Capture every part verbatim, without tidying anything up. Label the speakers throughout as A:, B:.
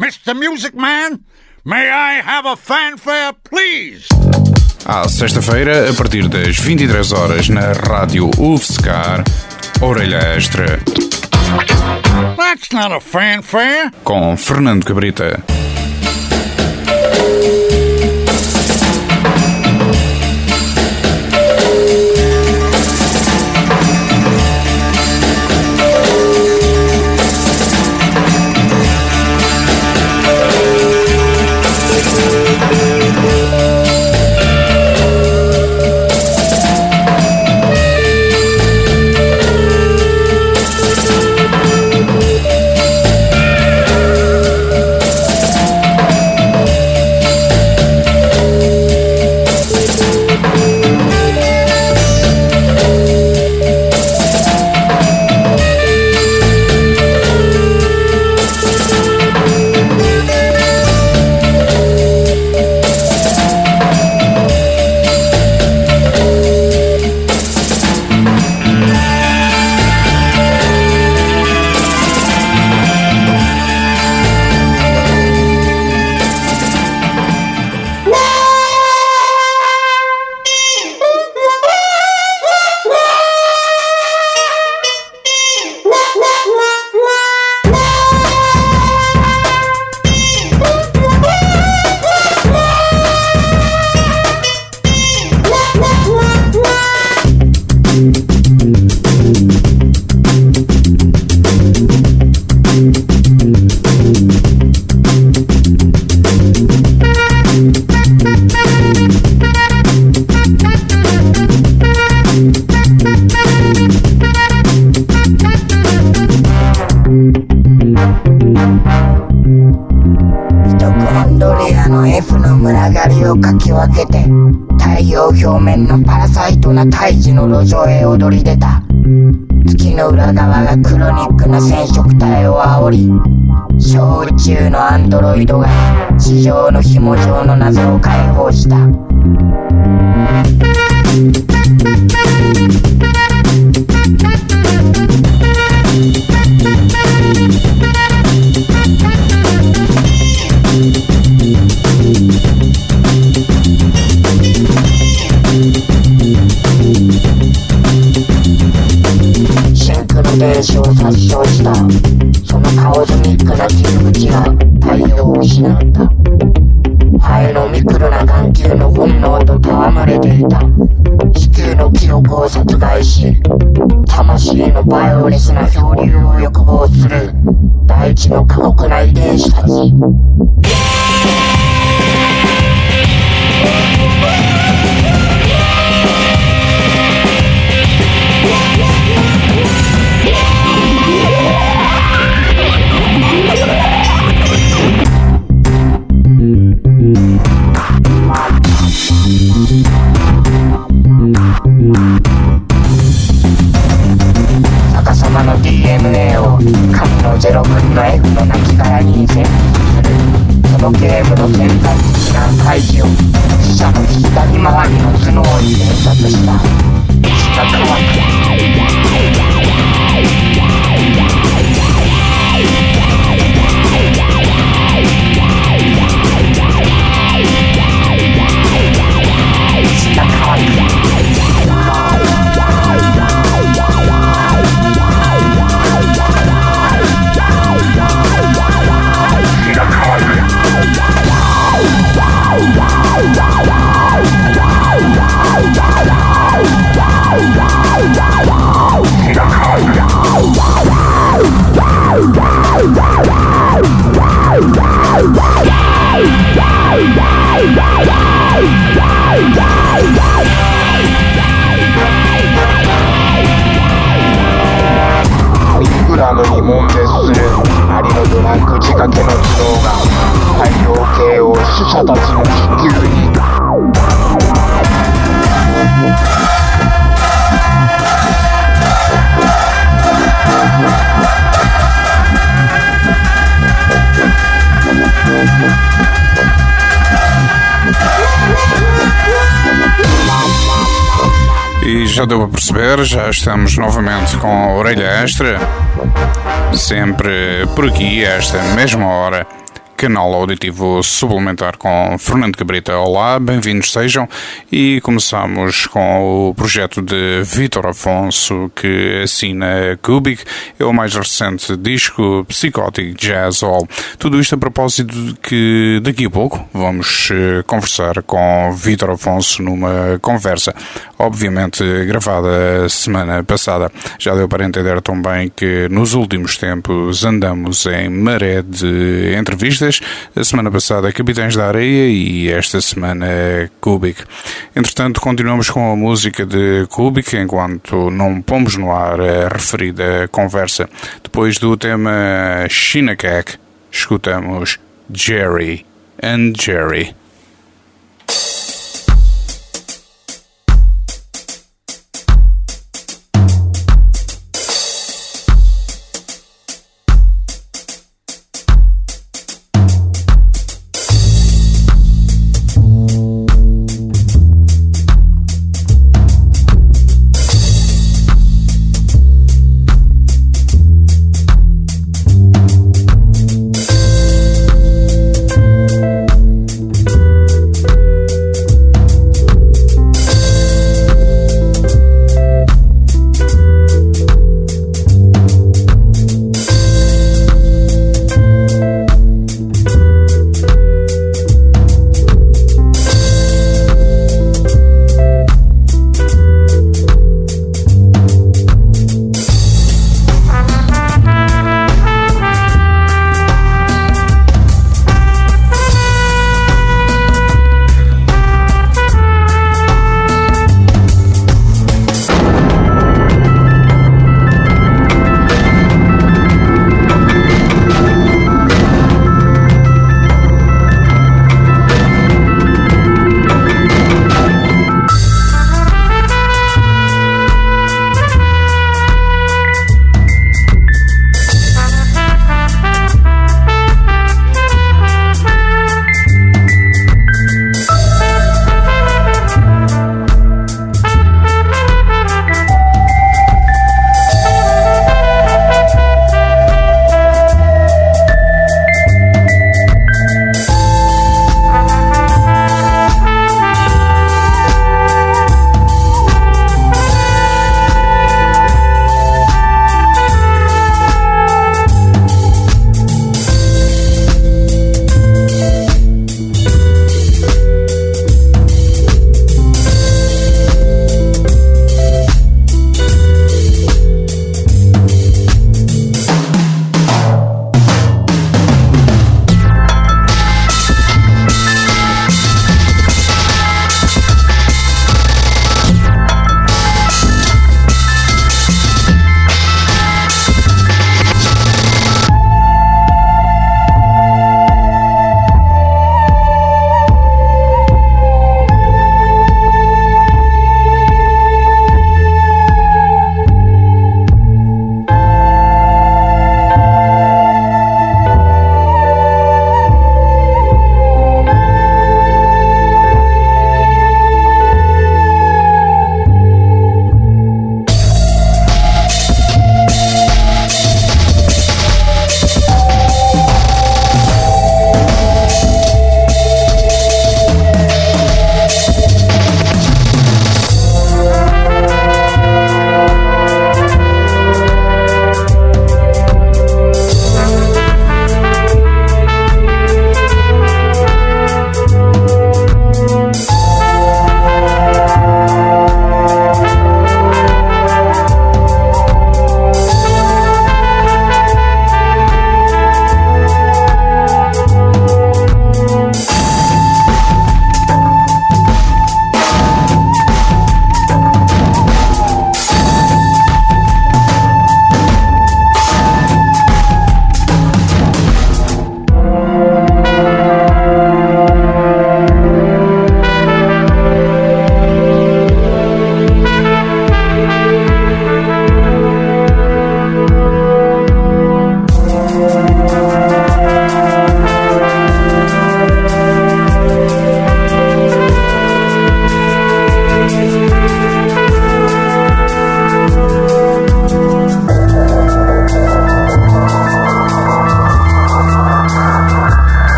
A: Mister Music Man, may I have a fanfare, please?
B: À sexta-feira, a partir das vinte e três horas, na rádio U F S C A R, Orelha Extra.
A: That's not a fanfare.
B: Com Fernando Cabrita.
C: 表面のパラサイトな胎児の路上へ踊り出た。月の裏側がクロニックな染色体を煽り、小宇宙のアンドロイドが地上の紐状の謎を解放した。電子を殺傷した。そのカオズミックな傷口が太陽を失った。ハエのミクロな眼球の本能と戯れていた。地球の記憶を殺害し、魂のバイオレスな漂流を欲望する大地の過酷な遺伝子たち。逆さまの ディーエヌエー を神のゼロ分の F の亡骸に潜入する。そのゲームの潜在的な開示を死者の左回りの頭脳に伝達した。血が乾く。イングラムに悶絶するアリのドラッグ仕掛けの頭脳が太陽系を死者たちの地球に。
B: E já deu para perceber, já estamos novamente com a Orelha Extra, sempre por aqui, a esta mesma hora, canal auditivo suplementar com Fernando Cabrita. Olá, bem-vindos sejam, e começamos com o projeto de Vítor Afonso, que assina Cubic. É o mais recente disco, Psychotic Jazz Hall. Tudo isto a propósito de que daqui a pouco vamos uh, conversar com Vítor Afonso numa conversa, obviamente gravada semana passada. Já deu para entender também que nos últimos tempos andamos em maré de entrevistas. A semana passada Capitães da Areia e esta semana Cubic. Entretanto, continuamos com a música de Cubic enquanto não pomos no ar a referida conversa. Depois do tema Shinnecock, escutamos Jerry and Jerry.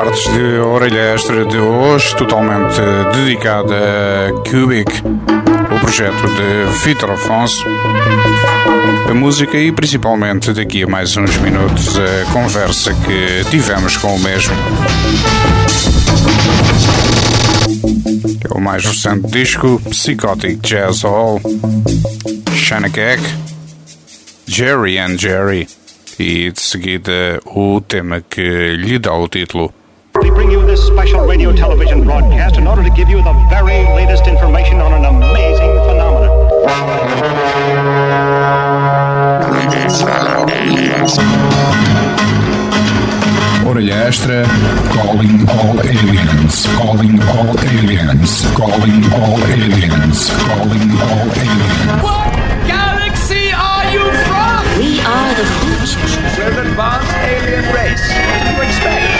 B: parte de Orelha Extra de hoje, totalmente dedicada a Cubic, o projeto de Vítor Afonso, a música e principalmente daqui a mais uns minutos a conversa que tivemos com o mesmo. É o mais recente disco, Psychotic Jazz Hall, Shanakek, Jerry and Jerry, e de seguida o tema que lhe dá o título.
D: We bring you this special radio television broadcast in order to give you the very latest information on an amazing phenomenon.
E: Orelha Extra, calling all aliens, calling all aliens, calling all aliens, calling all aliens.
F: What galaxy are you from?
G: We are the Hoochie.
F: We're an advanced alien race. What do you expect?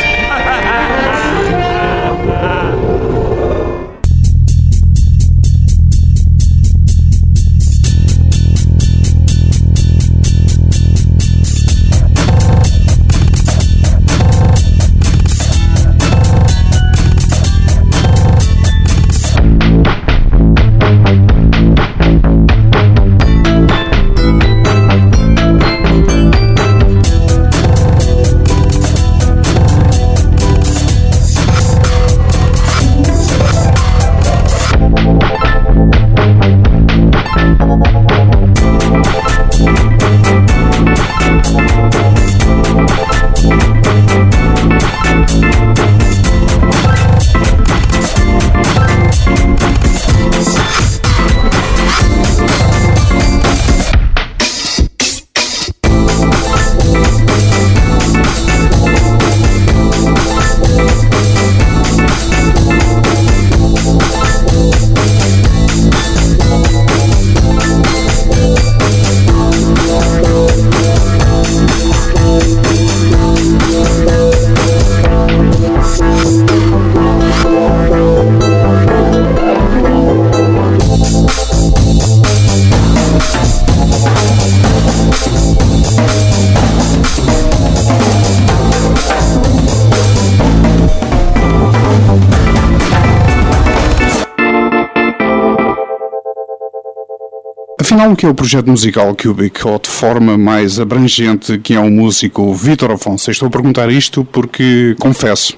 B: Afinal, o que é o projeto musical Cubic, ou de forma mais abrangente, que é um músico Vítor Afonso? Estou a perguntar isto porque confesso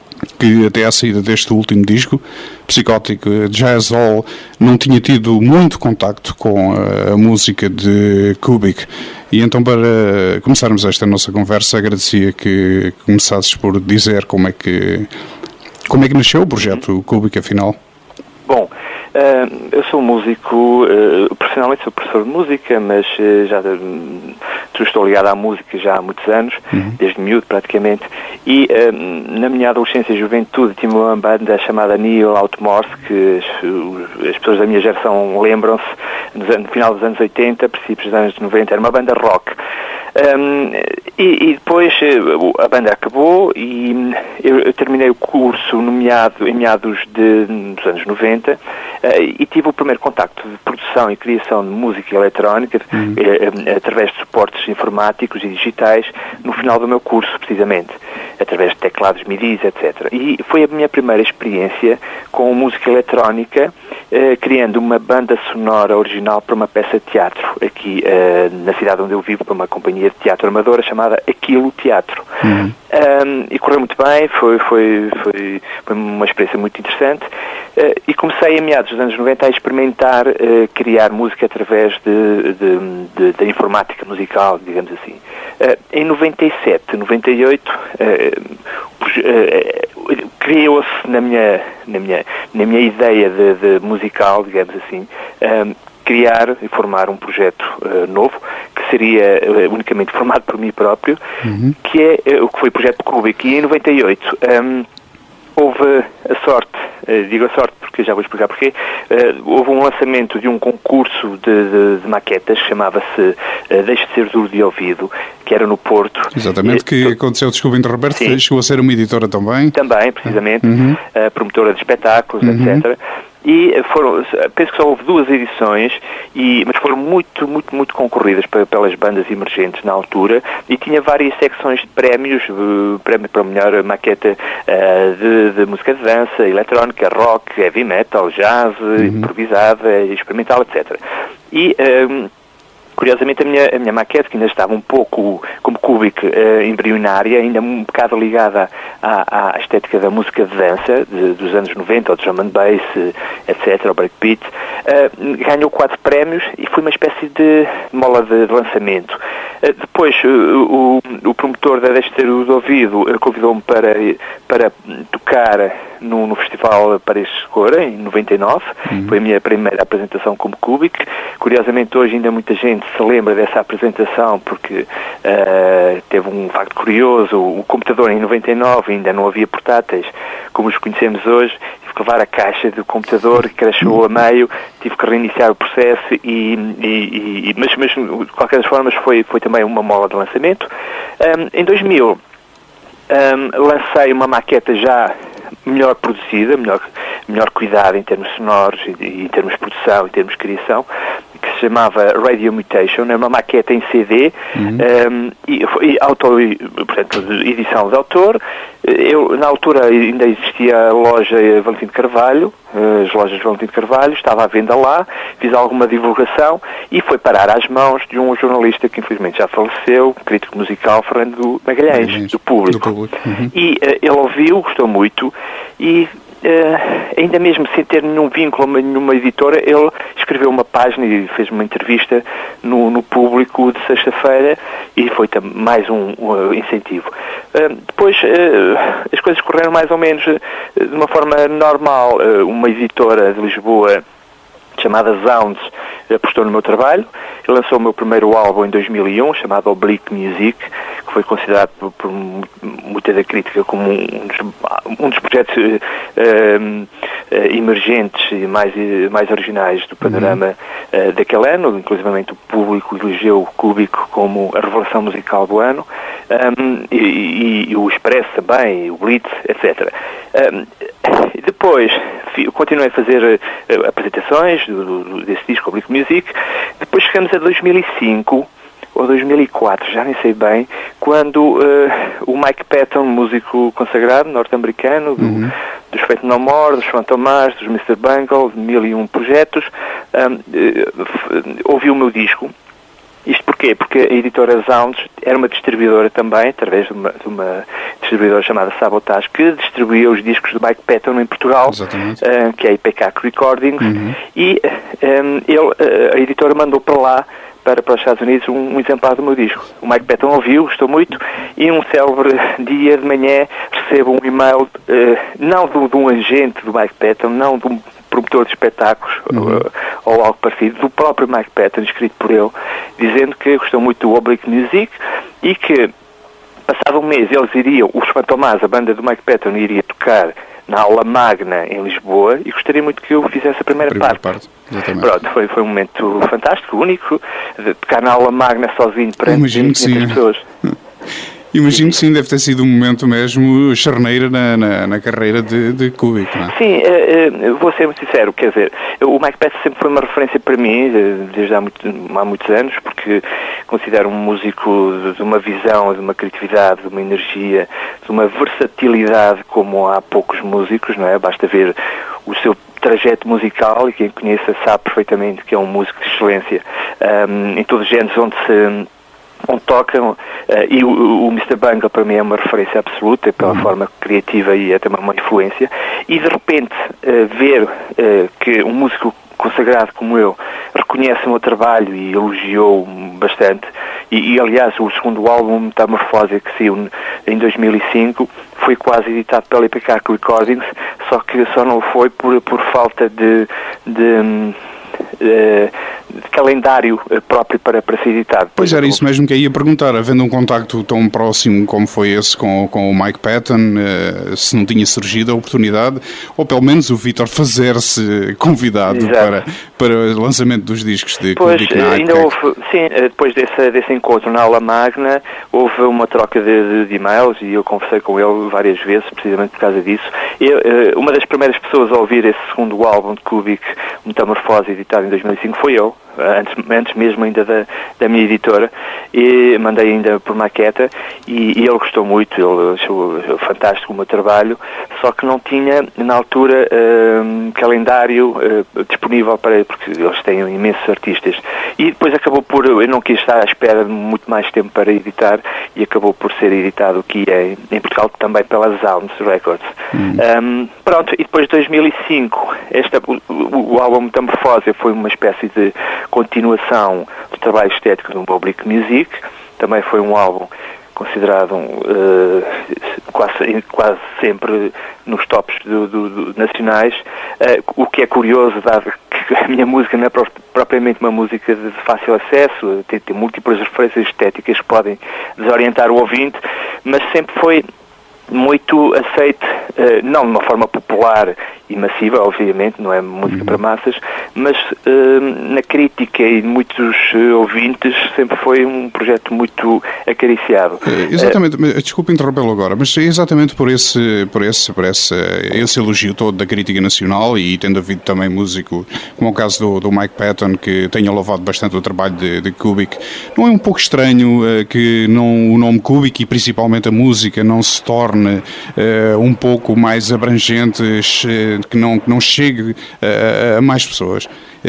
B: que até à saída deste último disco, Psychotic Jazz Hall, não tinha tido muito contacto com a, a música de Cubic. E então, para começarmos esta nossa conversa, agradecia que começasses por dizer como é que, como é que nasceu o projeto Cubic, afinal.
H: Bom, uh, eu sou músico, uh, profissionalmente sou professor de música, mas uh, já uh, estou ligado à música já há muitos anos, uhum. desde miúdo praticamente, e uh, na minha adolescência e juventude tive uma banda chamada Neil Outmorse, que as, as pessoas da minha geração lembram-se, no, no final dos anos oitenta, princípios dos anos noventa, era uma banda rock. Um, e, e depois a banda acabou e eu, eu terminei o curso no meado, em meados de, dos anos noventa uh, e tive o primeiro contacto de produção e criação de música eletrónica uhum. uh, através de suportes informáticos e digitais no final do meu curso, precisamente, através de teclados M I D Is, etcétera. E foi a minha primeira experiência com música eletrónica, uh, criando uma banda sonora original para uma peça de teatro aqui uh, na cidade onde eu vivo, para uma companhia de teatro amadora chamada Aquilo Teatro. Uhum. Um, e correu muito bem, foi, foi, foi, foi uma experiência muito interessante uh, e comecei a meados dos anos noventa a experimentar uh, criar música através de, de, de, de informática musical, digamos assim. Uh, em noventa e sete, noventa e oito uh, uh, criou-se na minha, na, minha, na minha ideia de, de musical, digamos assim, um, criar e formar um projeto uh, novo, que seria uh, unicamente formado por mim próprio, uhum. que é uh, o que foi o projeto Cubic. E em noventa e oito um, houve a sorte, uh, digo a sorte porque já vou explicar porquê, uh, houve um lançamento de um concurso de, de, de maquetas, chamava-se uh, Deixe de Ser Duro de Ouvido, que era no Porto.
B: Exatamente, que uh, aconteceu, desculpa interromper, chegou a ser uma editora também.
H: Também, precisamente,
B: uhum.
H: uh, promotora de espetáculos, uhum. etcétera. e foram, penso que só houve duas edições, e, mas foram muito, muito, muito concorridas pelas bandas emergentes na altura, e tinha várias secções de prémios, prémio para a melhor maqueta uh, de, de música de dança, eletrónica, rock, heavy metal, jazz, uhum. improvisada, experimental, etcétera. E... Um, Curiosamente, a minha, a minha maquete, que ainda estava um pouco, como Kubrick, uh, embrionária, ainda um bocado ligada à, à estética da música de dança, de, dos anos noventa, ao drum and bass, etcétera, ao breakbeat, uh, ganhou quatro prémios e foi uma espécie de mola de, de lançamento. Uh, depois, uh, o, o promotor da Deixe Ter o Ouvido uh, convidou-me para, para tocar no, no Festival Paris-Escura, em noventa e nove. Uhum. Foi a minha primeira apresentação como Kubrick. Curiosamente, hoje ainda muita gente se lembra dessa apresentação porque uh, teve um facto curioso. O computador em noventa e nove ainda não havia portáteis como os conhecemos hoje. Tive que levar a caixa do computador, que crashou a meio, tive que reiniciar o processo e, e, e mas, mas de qualquer forma foi, foi também uma mola de lançamento. Um, em dois mil um, lancei uma maqueta já melhor produzida, melhor, melhor cuidada em termos sonoros e em termos de produção, em termos de criação, que se chamava Radio Mutation. É uma maqueta em C D, uhum. um, e, e auto, portanto, edição de autor. Eu, na altura ainda existia a loja Valentim de Carvalho, as lojas de Valentim de Carvalho, estava à venda lá, fiz alguma divulgação e foi parar às mãos de um jornalista que infelizmente já faleceu, crítico musical, Fernando Magalhães, Magalhães do Público. Do público. Uhum. E uh, ele ouviu, gostou muito e uh, ainda mesmo sem ter nenhum vínculo a nenhuma editora, ele escreveu uma página e fez uma entrevista no, no Público de sexta-feira e foi mais um, um incentivo. Uh, depois uh, as coisas correram mais ou menos uh, de uma forma normal. Uh, uma editora de Lisboa chamada Sounds apostou no meu trabalho. Ele lançou o meu primeiro álbum em dois mil e um, chamado Oblique Music, que foi considerado por, por muita da crítica como um dos, um dos projetos uh, uh, emergentes e mais, mais originais do panorama uhum. uh, daquele ano. Inclusivamente o Público elegeu o Kubrick como a revelação musical do ano, um, e, e, e o Expresso também, o Blitz, etcétera. Um, depois continuei a fazer uh, apresentações do, do, desse disco, Oblique Music. Depois chegamos a dois mil e cinco ou dois mil e quatro, já nem sei bem, quando uh, o Mike Patton, músico consagrado norte-americano, do, uhum. dos Faith No More, dos Fantomas, dos mister Bungle, de mil e um projetos, um, uh, ouviu o meu disco. Isto porquê? Porque a editora Sounds era uma distribuidora também, através de uma, de uma distribuidora chamada Sabotage, que distribuía os discos do Mike Patton em Portugal, uh, que é a I P K Recordings, uhum. e um, ele, uh, a editora mandou para lá, para, para os Estados Unidos, um, um exemplar do meu disco. O Mike Patton ouviu, gostou muito, e um célebre dia de manhã recebo um e-mail, uh, não de, de um agente do Mike Patton, não de um promotor de espetáculos, uhum. ou, ou algo parecido, do próprio Mike Patton, escrito por ele, dizendo que gostou muito do Oblique Music e que, passado um mês, eles iriam, os Fantomas, a banda do Mike Patton, iria tocar na Aula Magna em Lisboa e gostaria muito que eu fizesse a primeira, a primeira parte. parte. Pronto, foi, foi um momento fantástico, único, de tocar na Aula Magna sozinho perante muitas pessoas.
B: Imagino que sim, deve ter sido um momento mesmo charneira na, na, na carreira de, de Kubrick, não é?
H: Sim, uh, uh, vou ser muito sincero, quer dizer, o Mike Patton sempre foi uma referência para mim, desde há, muito, há muitos anos, porque considero um músico de, de uma visão, de uma criatividade, de uma energia, de uma versatilidade como há poucos músicos, não é? Basta ver o seu trajeto musical e quem conheça sabe perfeitamente que é um músico de excelência um, em todos os géneros onde se... onde tocam, uh, e o, o mister Bungle para mim é uma referência absoluta pela uhum. forma criativa e é também uma influência, e de repente uh, ver uh, que um músico consagrado como eu reconhece o meu trabalho e elogiou bastante, e, e aliás o segundo álbum, Metamorfose, que saiu em dois mil e cinco, foi quase editado pela I P K Recordings, só que só não foi por, por falta de... de Uh, de calendário próprio para, para ser editado.
B: Pois era isso mesmo que eu ia perguntar, havendo um contacto tão próximo como foi esse com, com o Mike Patton, uh, se não tinha surgido a oportunidade, ou pelo menos o Vítor fazer-se convidado para, para o lançamento dos discos de
H: Pois,
B: Kubik na
H: ainda houve, sim, depois desse, desse encontro na aula magna, houve uma troca de, de, de e-mails e eu conversei com ele várias vezes, precisamente por causa disso. Eu, uh, uma das primeiras pessoas a ouvir esse segundo álbum de Kubik, Metamorfose, editado em dois mil e cinco, foi eu. Antes, antes mesmo ainda da, da minha editora, e mandei ainda por maqueta e, e ele gostou muito, ele achou fantástico o meu trabalho, só que não tinha na altura um, calendário uh, disponível para ele, porque eles têm imensos artistas, e depois acabou por, eu não quis estar à espera de muito mais tempo para editar, e acabou por ser editado aqui em, em Portugal também pela Sounds Records. Hum. Um, pronto, e depois de dois mil e cinco esta, o, o, o álbum Metamorfose foi uma espécie de continuação do trabalho estético do Public Music. Também foi um álbum considerado uh, quase, quase sempre nos tops do, do, do nacionais, uh, o que é curioso, dado que a minha música não é pro, propriamente uma música de fácil acesso, tem, tem múltiplas referências estéticas que podem desorientar o ouvinte, mas sempre foi muito aceite, uh, não de uma forma popular e massiva, obviamente, não é música uhum. para massas, mas uh, na crítica e de muitos uh, ouvintes sempre foi um projeto muito acariciado.
B: É, exatamente, uh, desculpe interrompê-lo agora, mas é exatamente por esse, por esse, por esse, esse elogio todo da crítica nacional, e tendo havido também músico, como é o caso do, do Mike Patton, que tenha louvado bastante o trabalho de, de Kubik, não é um pouco estranho uh, que não, o nome Kubik e principalmente a música não se torne Uh, um pouco mais abrangentes, uh, que, não, que não chegue uh, a mais pessoas?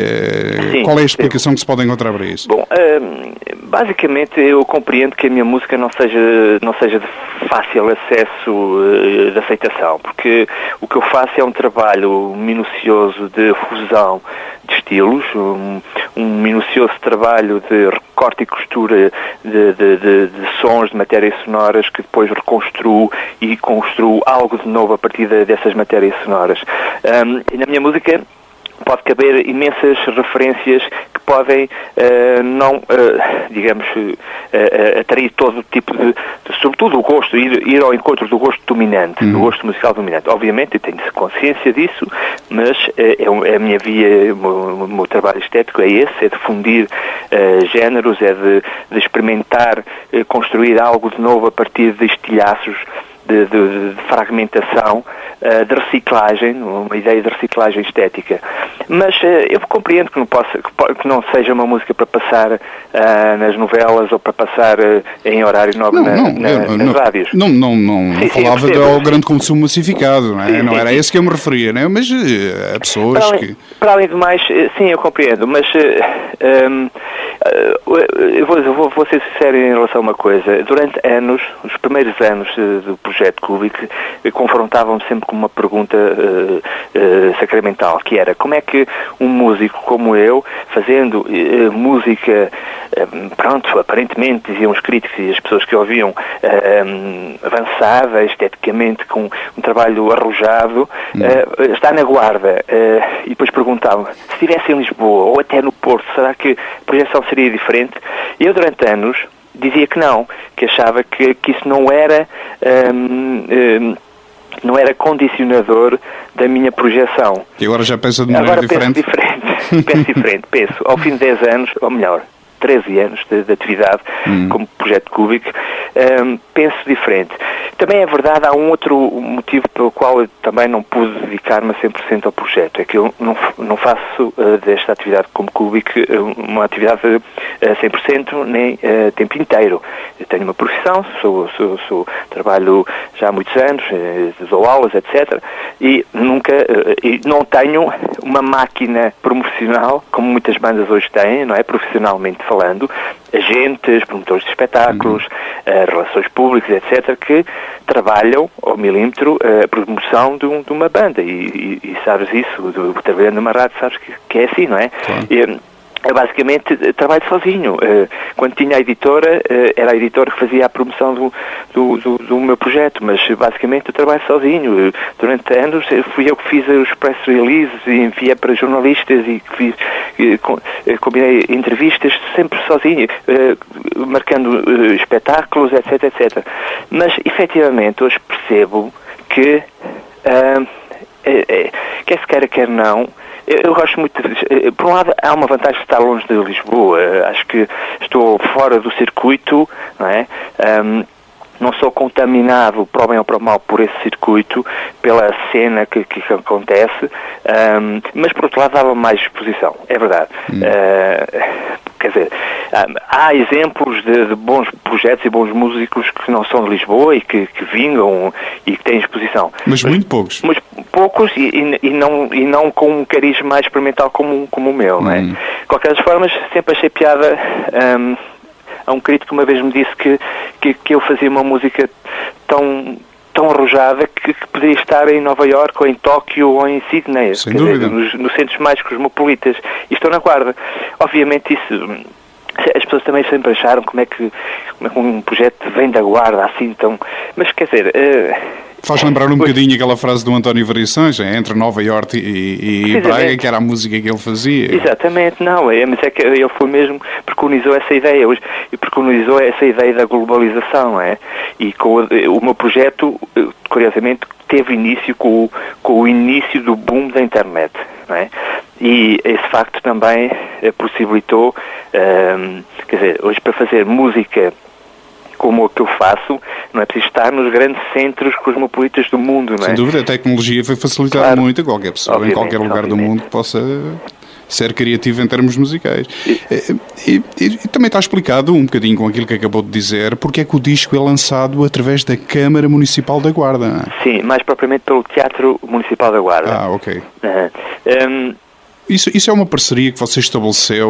B: Uh,
H: sim,
B: qual é a explicação sim. que se pode encontrar para isso?
H: Bom, uh, basicamente eu compreendo que a minha música não seja, não seja de fácil acesso, uh, de aceitação, porque o que eu faço é um trabalho minucioso de fusão de estilos, um, um minucioso trabalho de recorte e costura de, de, de, de sons, de matérias sonoras, que depois reconstruo e construo algo de novo a partir de, dessas matérias sonoras. Um, e na minha música pode caber imensas referências que podem uh, não, uh, digamos, uh, uh, atrair todo tipo de, de sobretudo o gosto, ir, ir ao encontro do gosto dominante, uhum. do gosto musical dominante. Obviamente eu tenho consciência disso, mas uh, é, é a minha via, o meu, o meu trabalho estético é esse, é de fundir uh, géneros, é de, de experimentar, uh, construir algo de novo a partir de estilhaços, De, de, de fragmentação, uh, de reciclagem, uma ideia de reciclagem estética. Mas uh, eu compreendo que não, possa, que, que não seja uma música para passar uh, nas novelas ou para passar uh, em horário nobre
B: não,
H: na,
B: não,
H: na,
B: eu,
H: nas
B: não,
H: rádios.
B: Não, não, não,
H: sim,
B: não falava
H: sim, percebo,
B: ao grande consumo massificado, não é? Sim, não sim, era sim. esse que eu me referia, não é? Mas uh, há pessoas
H: para além,
B: que...
H: Para além do mais, sim, eu compreendo, mas uh, um, uh, eu, vou, eu vou, vou ser sincero em relação a uma coisa. Durante anos, os primeiros anos uh, do projeto Kubik, confrontavam-me sempre com uma pergunta uh, uh, sacramental, que era: como é que um músico como eu, fazendo uh, música, uh, pronto, aparentemente, diziam os críticos e as pessoas que ouviam, uh, um, avançada, esteticamente, com um trabalho arrojado, uh, está na Guarda? Uh, e depois perguntavam: se estivesse em Lisboa ou até no Porto, será que a projeção seria diferente? E eu, durante anos, dizia que não, que achava que, que isso não era um, um, não era condicionador da minha projeção.
B: E agora já pensa de maneira
H: agora
B: diferente?
H: Penso diferente. penso diferente. Penso, ao fim de dez anos, ou melhor, treze anos de, de atividade hum. como projeto Kubik, um, penso diferente. Também é verdade, há um outro motivo pelo qual eu também não pude dedicar-me a cem por cento ao projeto. É que eu não, não faço uh, desta atividade como Kubik uh, uma atividade a uh, cem por cento nem uh, tempo inteiro. Eu tenho uma profissão, sou, sou, sou, trabalho já há muitos anos, uh, dou aulas, etcétera. E nunca, uh, e não tenho uma máquina promocional, como muitas bandas hoje têm, não é? Profissionalmente falando, agentes, promotores de espetáculos, uhum. uh, relações públicas, etcétera, que trabalham ao milímetro uh, a promoção de, um, de uma banda. E, e, e sabes isso, do, trabalhando numa rádio, sabes que, que é assim, não é? Claro. E, Eu basicamente trabalho sozinho. Quando tinha a editora, era a editora que fazia a promoção do, do, do, do meu projeto, mas basicamente eu trabalho sozinho. Durante anos fui eu que fiz os press releases e enviei para jornalistas e fiz, combinei entrevistas sempre sozinho, marcando espetáculos, etc, etcétera. Mas, efetivamente, hoje percebo que, quer se queira, quer não, eu gosto muito de, por um lado, há uma vantagem de estar longe de Lisboa. Acho que estou fora do circuito, não é? Um, não sou contaminado, para o bem ou para o mal, por esse circuito, pela cena que, que, que acontece, um, mas por outro lado dava mais exposição, é verdade. Hum. Uh, quer dizer, há exemplos de, de bons projetos e bons músicos que não são de Lisboa e que, que vingam e que têm exposição.
B: Mas, mas muito poucos.
H: Mas poucos e, e, e, não, e não com um carisma mais experimental como, como o meu, hum. não é? De qualquer das formas, sempre achei piada... Um, Há um crítico que uma vez me disse que, que, que eu fazia uma música tão, tão arrojada que, que poderia estar em Nova Iorque ou em Tóquio ou em Sydney,
B: sem dúvida,
H: dizer, nos, nos centros mais cosmopolitas. E estou na Guarda. Obviamente isso... As pessoas também sempre acharam como é que, como é que um projeto vem da Guarda assim tão... Mas quer dizer... Uh...
B: Faz lembrar um bocadinho aquela frase do António Variações, entre Nova Iorque e, e Braga, que era a música que ele fazia.
H: Exatamente, não, é, mas é que ele foi mesmo, preconizou essa ideia, hoje, e preconizou essa ideia da globalização, é? E com o, o meu projeto, curiosamente, teve início com, com o início do boom da internet, não é? E esse facto também possibilitou, hum, quer dizer, hoje para fazer música como o que eu faço, não é preciso estar nos grandes centros cosmopolitas do mundo, não é?
B: Sem dúvida, a tecnologia foi facilitar claro. muito a qualquer pessoa, obviamente, em qualquer lugar obviamente. do mundo que possa ser criativo em termos musicais. E, e, e, e também está explicado um bocadinho com aquilo que acabou de dizer, porque é que o disco é lançado através da Câmara Municipal da Guarda, não é?
H: Sim, mais propriamente pelo Teatro Municipal da Guarda.
B: Ah, ok.
H: Uhum. Um,
B: Isso, isso é uma parceria que você estabeleceu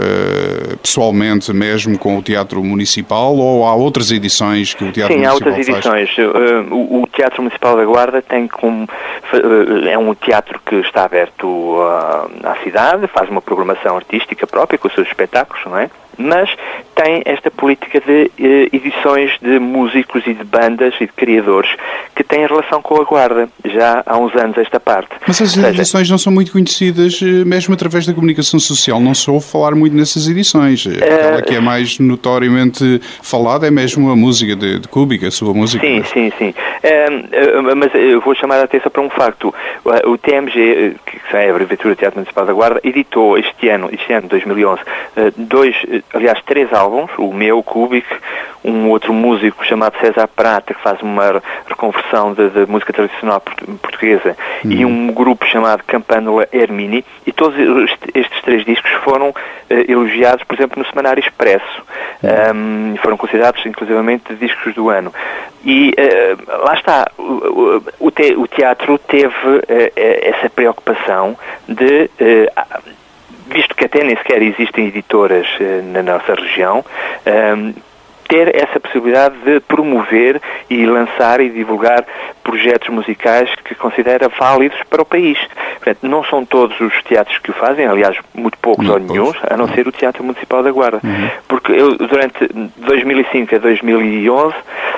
B: uh, pessoalmente mesmo com o Teatro Municipal ou há outras edições que o Teatro
H: Sim,
B: Municipal faz?
H: Sim, há outras edições. Uh, o, o Teatro Municipal da Guarda tem como... Uh, é um teatro que está aberto uh, à cidade, faz uma programação artística própria com os seus espetáculos, não é? Mas tem esta política de eh, edições de músicos e de bandas e de criadores que têm relação com a Guarda, já há uns anos esta parte.
B: Mas as seja, edições não são muito conhecidas, mesmo através da comunicação social, não se ouve falar muito nessas edições. Aquela uh, que é mais notoriamente falada é mesmo a música de, de Kubik, a sua música.
H: Sim, mas... sim, sim. Uh, uh, mas eu vou chamar a atenção para um facto. Uh, o T M G, que é a abreviatura do Teatro Municipal da Guarda, editou este ano, este ano, dois mil e onze, uh, dois... aliás, três álbuns, o meu, Kubik, um outro músico chamado César Prata, que faz uma reconversão de, de música tradicional portuguesa, uhum. e um grupo chamado Campânula Hermini, e todos estes três discos foram uh, elogiados, por exemplo, no Semanário Expresso, uhum. um, foram considerados, inclusivamente, discos do ano. E uh, lá está, o, o, te, o teatro teve uh, essa preocupação de... Uh, visto que até nem sequer existem editoras uh, na nossa região, um, ter essa possibilidade de promover e lançar e divulgar projetos musicais que considera válidos para o país. Portanto, não são todos os teatros que o fazem, aliás, muito poucos muito ou nenhum, a não ser o Teatro Municipal da Guarda. Uhum. Porque eu, durante dois mil e cinco a dois mil e onze,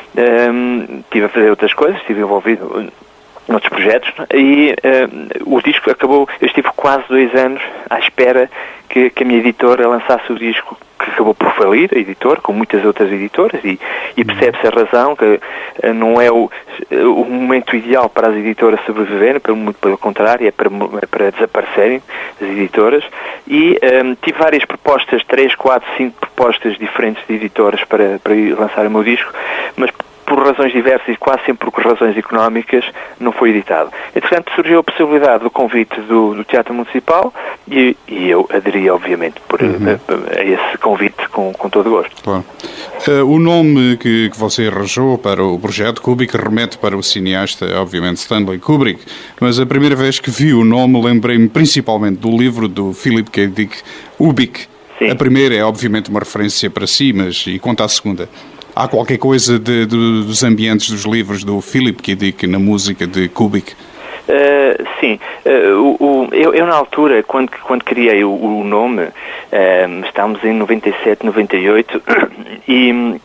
H: um, estive a fazer outras coisas, estive envolvido noutros projetos, e uh, o disco acabou, eu estive quase dois anos à espera que, que a minha editora lançasse o disco, que acabou por falir, a editora, com muitas outras editoras, e, e percebe-se a razão, que uh, não é o, o momento ideal para as editoras sobreviverem, pelo, muito pelo contrário, é para, é para desaparecerem as editoras, e um, tive várias propostas, três, quatro, cinco propostas diferentes de editoras para, para lançar o meu disco, mas por razões diversas e quase sempre por razões económicas, não foi editado. Entretanto, surgiu a possibilidade do convite do, do Teatro Municipal e, e eu aderi, obviamente, por, uhum. a, a esse convite com, com todo o gosto.
B: Claro. Uh, o nome que, que você arranjou para o projeto Kubik remete para o cineasta, obviamente, Stanley Kubrick, mas a primeira vez que vi o nome lembrei-me principalmente do livro do Philip K. Dick, Ubik. Sim. A primeira é, obviamente, uma referência para si, mas e quanto à segunda? Há qualquer coisa de, de, dos ambientes dos livros do Philip K. Dick na música de Kubik?
H: Uh, sim, uh, o, o, eu, eu na altura, quando, quando criei o, o nome, uh, estávamos em noventa e sete, noventa e oito, e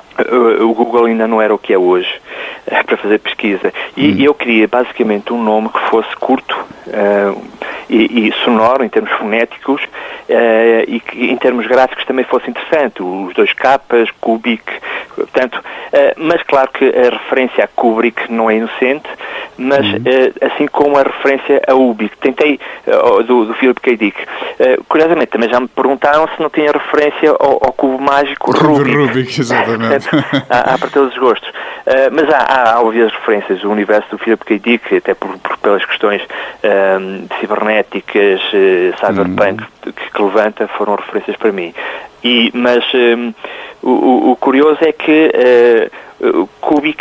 H: o Google ainda não era o que é hoje para fazer pesquisa. E hum. eu queria basicamente um nome que fosse curto uh, e, e sonoro em termos fonéticos uh, e que em termos gráficos também fosse interessante. Os dois capas, Kubrick, portanto, uh, mas claro que a referência a Kubrick não é inocente, mas hum. uh, assim como a referência a Ubik. Tentei, uh, do, do Philip K. Dick. Uh, curiosamente, também já me perguntaram se não tinha referência ao, ao cubo mágico Rubik.
B: Rubik, exatamente.
H: há, há para todos os gostos. Uh, mas há, há, há óbvias referências. O universo do Philip K. Dick, até por, por, pelas questões uh, cibernéticas, uh, cyberpunk, hum. que, que levanta, foram referências para mim. E, mas um, o, o curioso é que uh, Kubrick,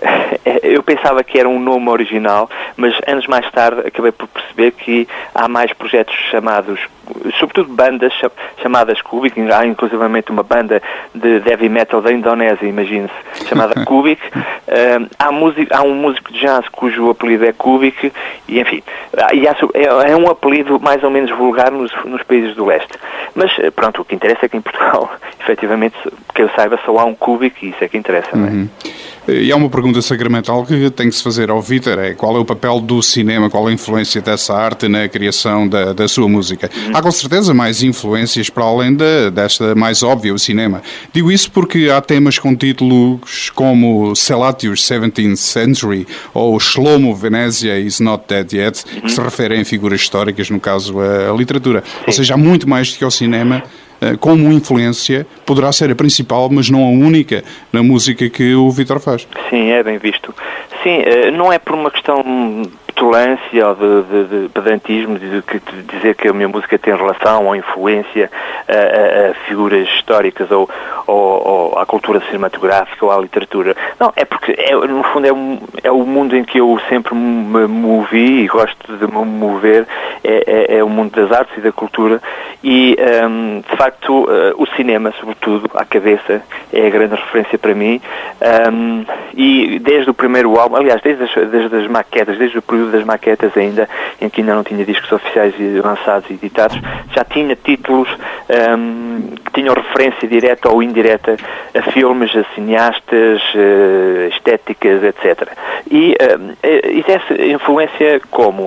H: eu pensava que era um nome original, mas anos mais tarde acabei por perceber que há mais projetos chamados, sobretudo bandas chamadas Kubrick. Há inclusivamente uma banda de heavy metal da Indonésia, imagine-se, chamada Kubrick. Uh, há, músico, há um músico de jazz cujo apelido é Kubrick, e enfim, e há, é, é um apelido mais ou menos vulgar nos, nos países do leste. Mas pronto, o que interessa é que em Portugal, efetivamente, que eu saiba, só há um Kubrick, e isso é que interessa, não é?
B: Uhum. E há uma pergunta sacramental que tem que se fazer ao Vítor, é qual é o papel do cinema, qual é a influência dessa arte na criação da, da sua música? Uhum. Há com certeza mais influências para além da, desta mais óbvia, o cinema. Digo isso porque há temas com títulos como Celatius seventeenth Century ou Shlomo Venezia is not dead yet, uhum. que se referem a figuras históricas, no caso a, a literatura. Sim. Ou seja, há muito mais do que ao cinema. Como influência, poderá ser a principal, mas não a única, na música que o Vítor faz.
H: Sim, é bem visto. Sim, não é por uma questão de petulância ou de, de, de pedantismo, de, de dizer que a minha música tem relação ou influência a, a, a figuras históricas ou, ou, ou à cultura cinematográfica ou à literatura. Não, é porque, é, no fundo, é, um, é o mundo em que eu sempre me movi e gosto de me mover, é, é, é o mundo das artes e da cultura e, um, de facto, uh, o cinema, sobretudo, à cabeça, é a grande referência para mim. Um, e desde o primeiro álbum, aliás, desde as, desde as maquetas, desde o período das maquetas ainda, em que ainda não tinha discos oficiais lançados e editados, já tinha títulos um, que tinham referência direta ou indireta a filmes, a cineastas, uh, estéticas, etcétera. E um, exerce influência como?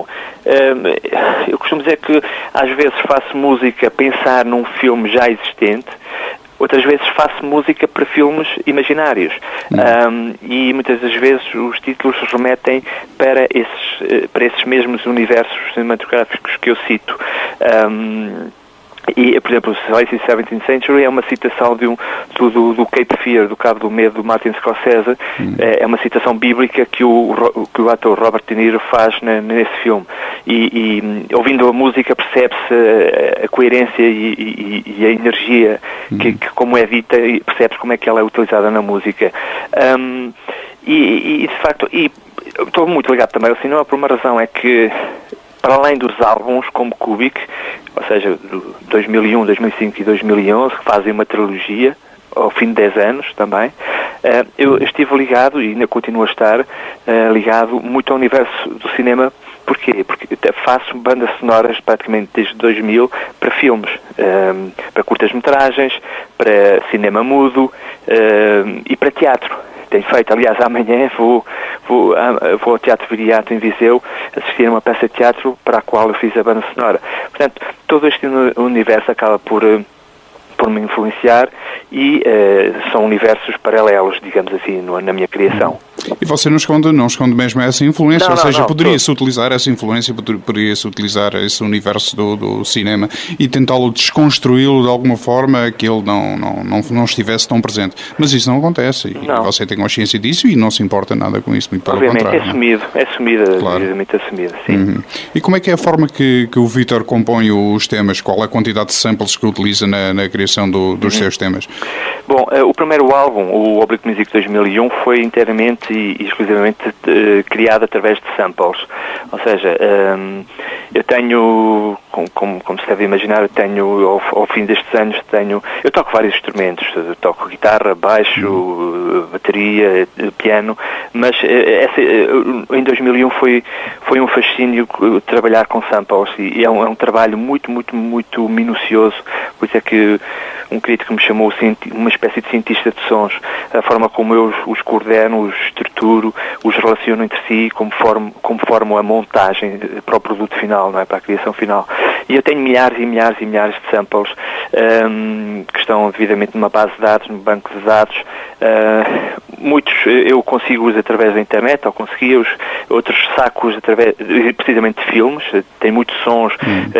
H: Um, eu costumo dizer que às vezes faço música a pensar num filme já existente, outras vezes faço música para filmes imaginários. Um, e muitas das vezes os títulos remetem para esses, para esses mesmos universos cinematográficos que eu cito. Um, E, por exemplo, o seventeenth Century é uma citação de um, do, do, do Cape Fear, do Cabo do Medo, do Martin Scorsese. Hum. É, é uma citação bíblica que o, que o ator Robert De Niro faz na, nesse filme. E, e ouvindo a música percebe-se a, a coerência e, e, e a energia hum. que, que, como é dita, e percebe-se como é que ela é utilizada na música. Um, e, e, de facto, e estou muito ligado também ao cinema por uma razão, é que para além dos álbuns como Kubrick, ou seja, dois mil e um, dois mil e cinco e dois mil e onze, que fazem uma trilogia, ao fim de dez anos também, eu estive ligado, e ainda continuo a estar ligado muito ao universo do cinema. Porquê? Porque faço bandas sonoras praticamente desde dois mil para filmes, para curtas-metragens, para cinema mudo e para teatro. Tenho feito, aliás, amanhã vou, vou, vou ao Teatro Viriato em Viseu assistir a uma peça de teatro para a qual eu fiz a banda sonora. Portanto, todo este universo acaba por, por me influenciar e uh, são universos paralelos, digamos assim, no, na minha criação.
B: E você não esconde, não esconde mesmo essa influência,
H: não,
B: ou seja,
H: não,
B: poderia-se utilizar essa influência, poderia-se utilizar esse universo do, do cinema e tentá-lo desconstruí-lo de alguma forma que ele não, não, não, não estivesse tão presente. Mas isso não acontece e não. Você tem consciência disso e não se importa nada com isso, muito pelo
H: Obviamente,
B: contrário.
H: é assumido, é assumido, claro. Devidamente assumido, sim.
B: Uhum. E como é que é a forma que, que o Vítor compõe os temas? Qual é a quantidade de samples que utiliza na, na criação do, dos uhum. seus temas?
H: Bom, uh, o primeiro álbum, o Oblique Music dois mil e um, foi inteiramente e, e exclusivamente uh, criado através de samples. Ou seja, um, eu tenho, como, como, como se deve imaginar, eu tenho, ao, ao fim destes anos, tenho, eu toco vários instrumentos, eu toco guitarra, baixo, uh, bateria, uh, piano, mas uh, essa, uh, em dois mil e um foi, foi um fascínio uh, trabalhar com samples e, e é, um, é um trabalho muito, muito, muito minucioso, por isso é que um crítico me chamou uma espécie de cientista de sons, a forma como eu os, os coordeno, os estruturo, os relaciono entre si, como formo, como formo a montagem para o produto final, não é? Para a criação final. E eu tenho milhares e milhares e milhares de samples um, que estão devidamente numa base de dados, num banco de dados. Uh, muitos eu consigo-os através da internet, ou consegui-os, outros saco-os através, precisamente de filmes, tem muitos sons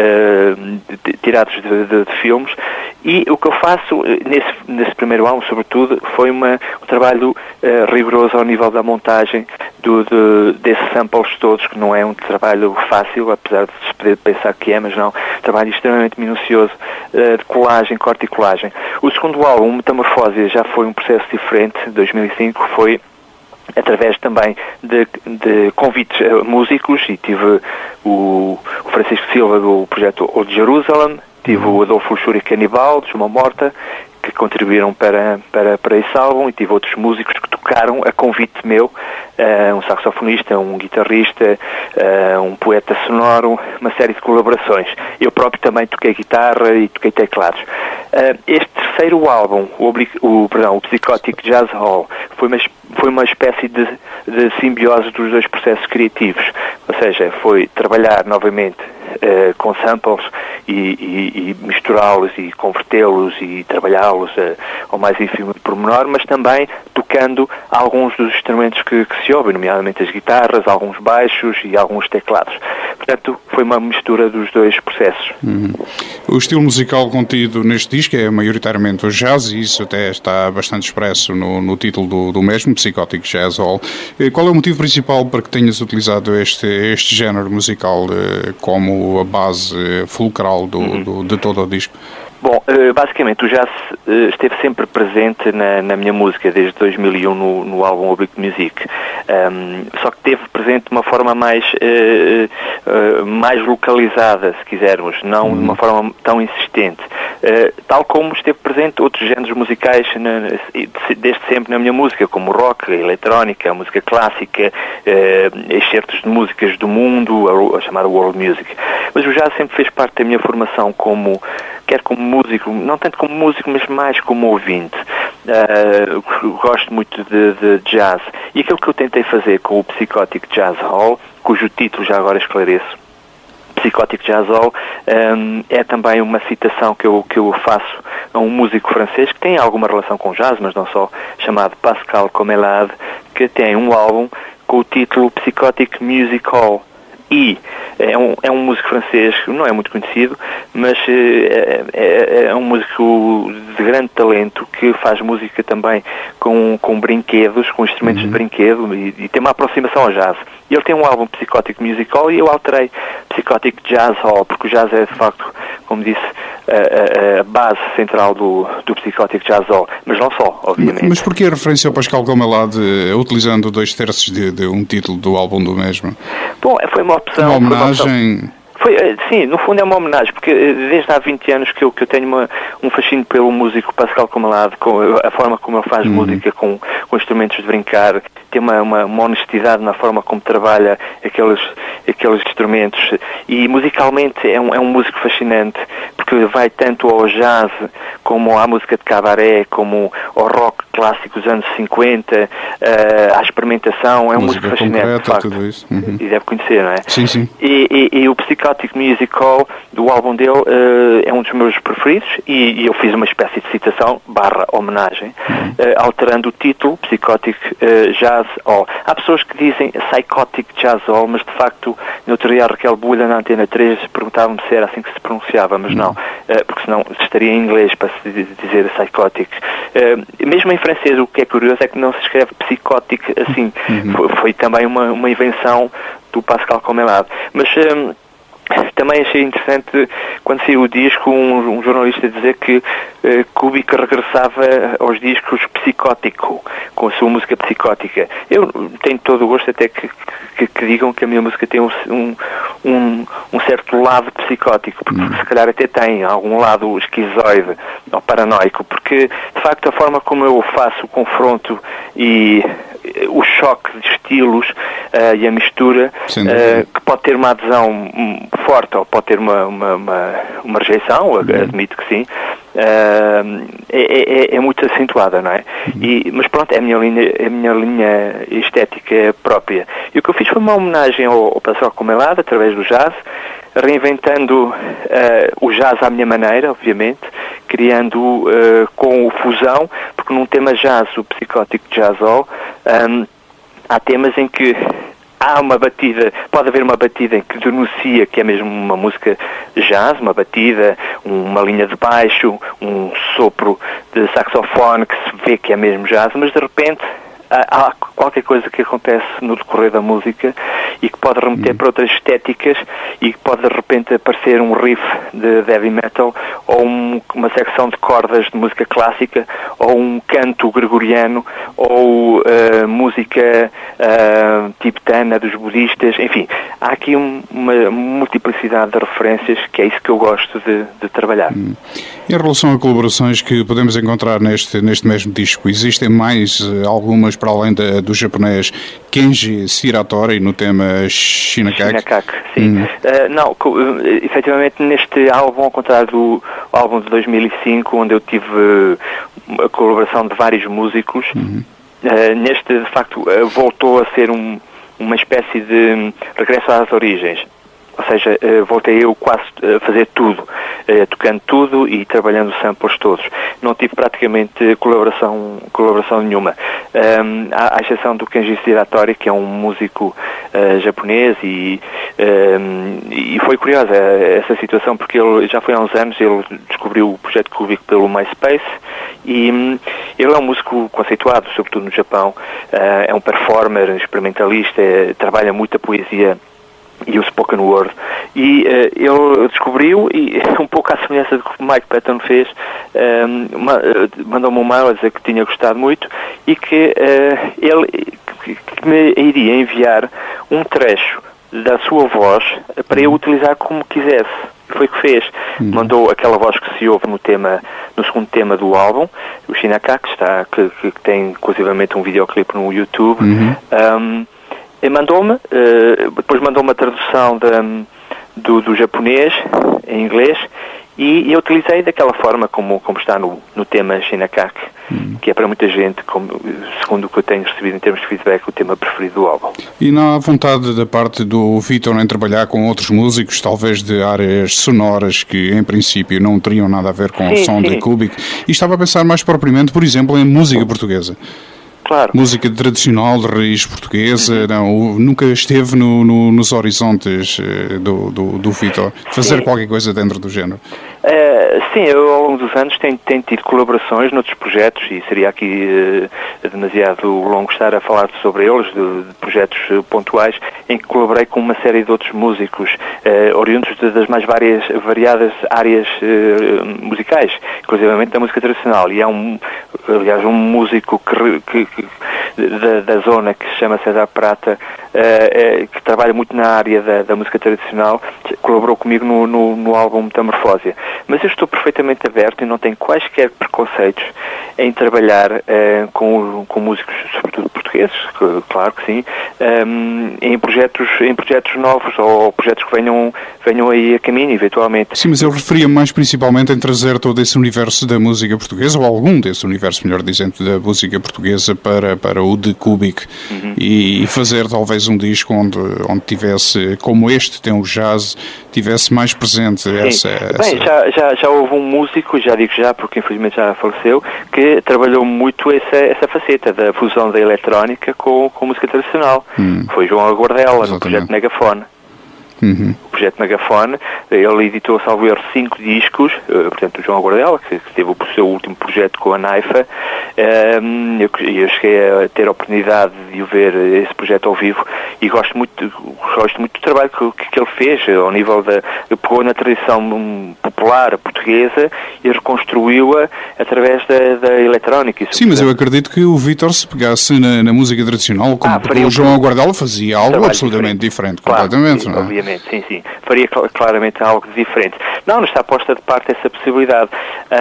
H: uh, de, tirados de, de, de filmes, e o que eu faço nesse, nesse primeiro álbum, sobretudo, foi uma, um trabalho uh, rigoroso ao nível da montagem do, de, desses samples todos, que não é um trabalho fácil, apesar de se poder pensar que é, mas não, um trabalho extremamente minucioso, uh, de colagem, corte e colagem. O segundo álbum, Metamorfose, já foi um processo diferente, dois mil e cinco, foi através também de, de convites a músicos, e tive o, o Francisco Silva do projeto Old Jerusalem, tive o Adolfo Luxúria Canibal, de João Morta, que contribuíram para, para, para esse álbum, e tive outros músicos que tocaram a convite meu, uh, um saxofonista, um guitarrista, uh, um poeta sonoro, uma série de colaborações. Eu próprio também toquei guitarra e toquei teclados. Uh, este terceiro álbum, o, o, perdão, o Psychotic Jazz Hall, foi uma, foi uma espécie de, de simbiose dos dois processos criativos, ou seja, foi trabalhar novamente Uh, com samples e, e, e misturá-los e convertê-los e trabalhá-los uh, ao mais ínfimo pormenor, mas também tocando alguns dos instrumentos que, que se ouvem, nomeadamente as guitarras, alguns baixos e alguns teclados. Portanto, foi uma mistura dos dois processos.
B: Uhum. O estilo musical contido neste disco é maioritariamente o jazz, e isso até está bastante expresso no, no título do, do mesmo, Psychotic Jazz Hall. Qual é o motivo principal para que tenhas utilizado este, este género musical uh, como a base fulcral do, uhum. do, de todo o disco?
H: Bom, basicamente o jazz esteve sempre presente na, na minha música desde dois mil e um no, no álbum Oblique Music, um, só que esteve presente de uma forma mais, uh, uh, mais localizada, se quisermos, não uhum. de uma forma tão insistente, uh, tal como esteve presente outros géneros musicais na, desde sempre na minha música, como o rock, a eletrónica, a música clássica, uh, excertos de músicas do mundo, a, a chamada world music. Mas o jazz sempre fez parte da minha formação como, quer como músico, não tanto como músico, mas mais como ouvinte. Uh, gosto muito de, de jazz. E aquilo que eu tentei fazer com o Psychotic Jazz Hall, cujo título já agora esclareço, Psychotic Jazz Hall, um, é também uma citação que eu, que eu faço a um músico francês que tem alguma relação com jazz, mas não só, chamado Pascal Comelade, que tem um álbum com o título Psychotic Music Hall. E é um, é um músico francês que não é muito conhecido, mas é, é, é um músico de grande talento que faz música também com, com brinquedos, com instrumentos uhum. de brinquedo, e, e tem uma aproximação ao jazz. E ele tem um álbum Psychotic Music Hall e eu alterei Psychotic Jazz Hall, porque o jazz é de facto, como disse, a, a, a base central do, do Psychotic Jazz Hall, mas não só, obviamente.
B: Mas porquê a referência ao Pascal Comelade utilizando dois terços de, de um título do álbum do mesmo?
H: Bom, foi uma opção.
B: Uma homenagem...
H: Foi, sim, no fundo é uma homenagem, porque desde há vinte anos que eu, que eu tenho uma, um fascínio pelo músico Pascal Comelade, com a forma como ele faz uhum. música com, com instrumentos de brincar, tem uma, uma, uma honestidade na forma como trabalha aqueles, aqueles instrumentos, e musicalmente é um, é um músico fascinante, porque vai tanto ao jazz como à música de cabaré, como ao rock clássico dos anos cinquenta, uh, à experimentação, é um música músico fascinante, de facto,
B: tudo isso. Uhum.
H: E deve conhecer, não é?
B: Sim, sim.
H: E, e, e o Psychotic Music Hall, do álbum dele, uh, é um dos meus preferidos, e, e eu fiz uma espécie de citação, barra homenagem, uhum. uh, alterando o título, Psychotic uh, Jazz Hall. Há pessoas que dizem Psychotic Jazz Hall, mas de facto, no outro dia a Raquel Bulha, na Antena três, perguntava-me se era assim que se pronunciava, mas uhum. não, uh, porque senão estaria em inglês para se dizer Psychotic. Uh, mesmo em francês, o que é curioso é que não se escreve Psychotic assim. Uhum. Foi, foi também uma, uma invenção do Pascal Comelade. Mas... Um, também achei interessante quando saiu o disco um, um jornalista dizer que uh, Kubrick regressava aos discos psicótico, com a sua música psicótica. Eu tenho todo o gosto até que, que, que digam que a minha música tem um, um, um certo lado psicótico, porque se calhar até tem algum lado esquizoide ou paranoico, porque de facto a forma como eu faço o confronto e o choque de estilos uh, e a mistura, uh, que pode ter uma adesão forte ou pode ter uma, uma, uma, uma rejeição, uhum. admito que sim, uh, é, é, é muito acentuada, não é? Uhum. E, mas pronto, é a minha linha, é a minha linha estética própria. E o que eu fiz foi uma homenagem ao, ao Pascal Comelade, através do jazz, reinventando uh, o jazz à minha maneira, obviamente, criando uh, com o fusão, porque num tema jazz, o psicótico jazzol, um, há temas em que há uma batida, pode haver uma batida em que denuncia que é mesmo uma música jazz, uma batida, uma linha de baixo, um sopro de saxofone que se vê que é mesmo jazz, mas de repente há qualquer coisa que acontece no decorrer da música e que pode remeter para outras estéticas e que pode de repente aparecer um riff de heavy metal ou um, uma secção de cordas de música clássica ou um canto gregoriano ou uh, música uh, tibetana dos budistas, enfim, há aqui um, uma multiplicidade de referências que é isso que eu gosto de, de trabalhar.
B: Hum. Em relação a colaborações que podemos encontrar neste, neste mesmo disco, existem mais uh, algumas para além da, do japonês Kenji Shiratori no tema Shinakak?
H: Shinakak, sim. Hum. Uh, não, uh, efetivamente neste álbum, ao contrário do álbum de dois mil e cinco, onde eu tive uh, a colaboração de vários músicos, uhum. uh, neste, de facto, uh, voltou a ser um, uma espécie de um, regresso às origens. Ou seja, voltei eu quase a fazer tudo, tocando tudo e trabalhando samples todos. Não tive praticamente colaboração, colaboração nenhuma. Um, à exceção do Kenji Shiratori, que é um músico uh, japonês, e, um, e foi curiosa essa situação, porque ele já foi há uns anos, ele descobriu o projeto Kubrick pelo MySpace, e um, ele é um músico conceituado, sobretudo no Japão, uh, é um performer, experimentalista, trabalha muito a poesia e o spoken word, e uh, ele descobriu, e um pouco à semelhança do que o Mike Patton fez, um, uh, mandou-me um mail a dizer que tinha gostado muito e que uh, ele que, que me iria enviar um trecho da sua voz para eu utilizar como quisesse. Foi o que fez. Uhum. Mandou aquela voz que se ouve no tema, no segundo tema do álbum, o Shinakak, que, está, que, que tem inclusivamente um videoclipe no YouTube. Uhum. Um, E mandou-me, uh, depois mandou-me a tradução da, do, do japonês em inglês e eu utilizei daquela forma como, como está no, no tema Shinakak, hum. que é para muita gente, como, segundo o que eu tenho recebido em termos de feedback, o tema preferido do álbum.
B: E não há vontade da parte do Vítor em trabalhar com outros músicos, talvez de áreas sonoras que em princípio não teriam nada a ver com sim, o som sim. de Kubrick? E estava a pensar mais propriamente, por exemplo, em música portuguesa.
H: Claro.
B: Música tradicional de raiz portuguesa, não, nunca esteve no, no, nos horizontes do, do, do Vítor fazer sim. qualquer coisa dentro do género?
H: Uh, sim, eu ao longo dos anos tenho, tenho tido colaborações noutros projetos e seria aqui uh, demasiado longo estar a falar sobre eles, de, de projetos uh, pontuais, em que colaborei com uma série de outros músicos uh, oriundos de, das mais várias, variadas áreas uh, musicais, inclusivamente da música tradicional. E há um, aliás, um músico que, que, que, da, da zona que se chama César Prata, uh, uh, que trabalha muito na área da, da música tradicional, colaborou comigo no, no, no álbum Metamorfose. Mas eu estou perfeitamente aberto e não tenho quaisquer preconceitos em trabalhar uh, com, com músicos, sobretudo portugueses, que, claro que sim, um, em, projetos, em projetos novos ou projetos que venham, venham aí a caminho, eventualmente.
B: Sim, mas eu referia mais principalmente em trazer todo esse universo da música portuguesa, ou algum desse universo, melhor dizendo, da música portuguesa para, para o de Kubrick, uhum. e fazer talvez um disco onde, onde tivesse, como este tem o jazz, tivesse mais presente sim. essa...
H: Bem,
B: essa...
H: Já, já, já houve um músico, já digo já porque infelizmente já faleceu, que trabalhou muito essa, essa faceta da fusão da eletrónica com, com música tradicional. Hum. Foi João Aguardela, exatamente. No projeto Megafone. Uhum. O projeto Megafone, ele editou, salvo erro, cinco discos, uh, portanto o João Aguardela, que, que teve o seu último projeto com a Naifa, Um, eu, eu cheguei a ter a oportunidade de o ver, esse projeto ao vivo, e gosto muito, gosto muito do trabalho que, que ele fez, ao nível da... pegou na tradição popular portuguesa e reconstruiu-a através da, da eletrónica.
B: Sim, mas eu acredito que o Vítor, se pegasse na, na música tradicional, como
H: ah,
B: o João Aguardela, fazia algo absolutamente diferente, diferente
H: claro,
B: completamente,
H: sim,
B: não é?
H: Obviamente, sim, sim. Faria cl- claramente algo diferente. Não, não está posta de parte essa possibilidade.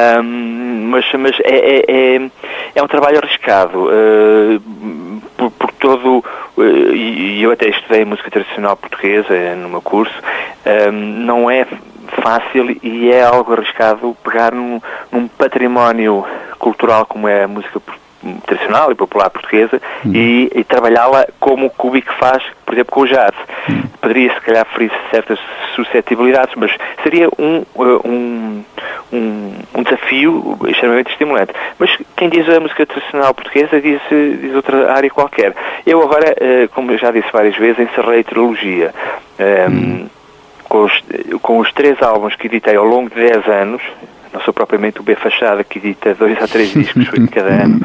H: Um, mas mas é, é, é, é um trabalho arriscado. Uh, por, por todo... Uh, e eu até estudei música tradicional portuguesa no meu curso. Um, não é fácil e é algo arriscado pegar num, num património cultural como é a música tradicional e popular portuguesa hum. e, e trabalhá-la como o Kubrick faz, por exemplo, com o jazz. Hum. Poderia, se calhar, ferir certas suscetibilidades, mas seria um, um, um, um desafio extremamente estimulante. Mas quem diz a música tradicional portuguesa diz, diz outra área qualquer. Eu agora, como eu já disse várias vezes, encerrei a trilogia. Um, hum. Com os, com os três álbuns que editei ao longo de dez anos, não sou propriamente o B Fachada que edita dois a três discos de cada ano,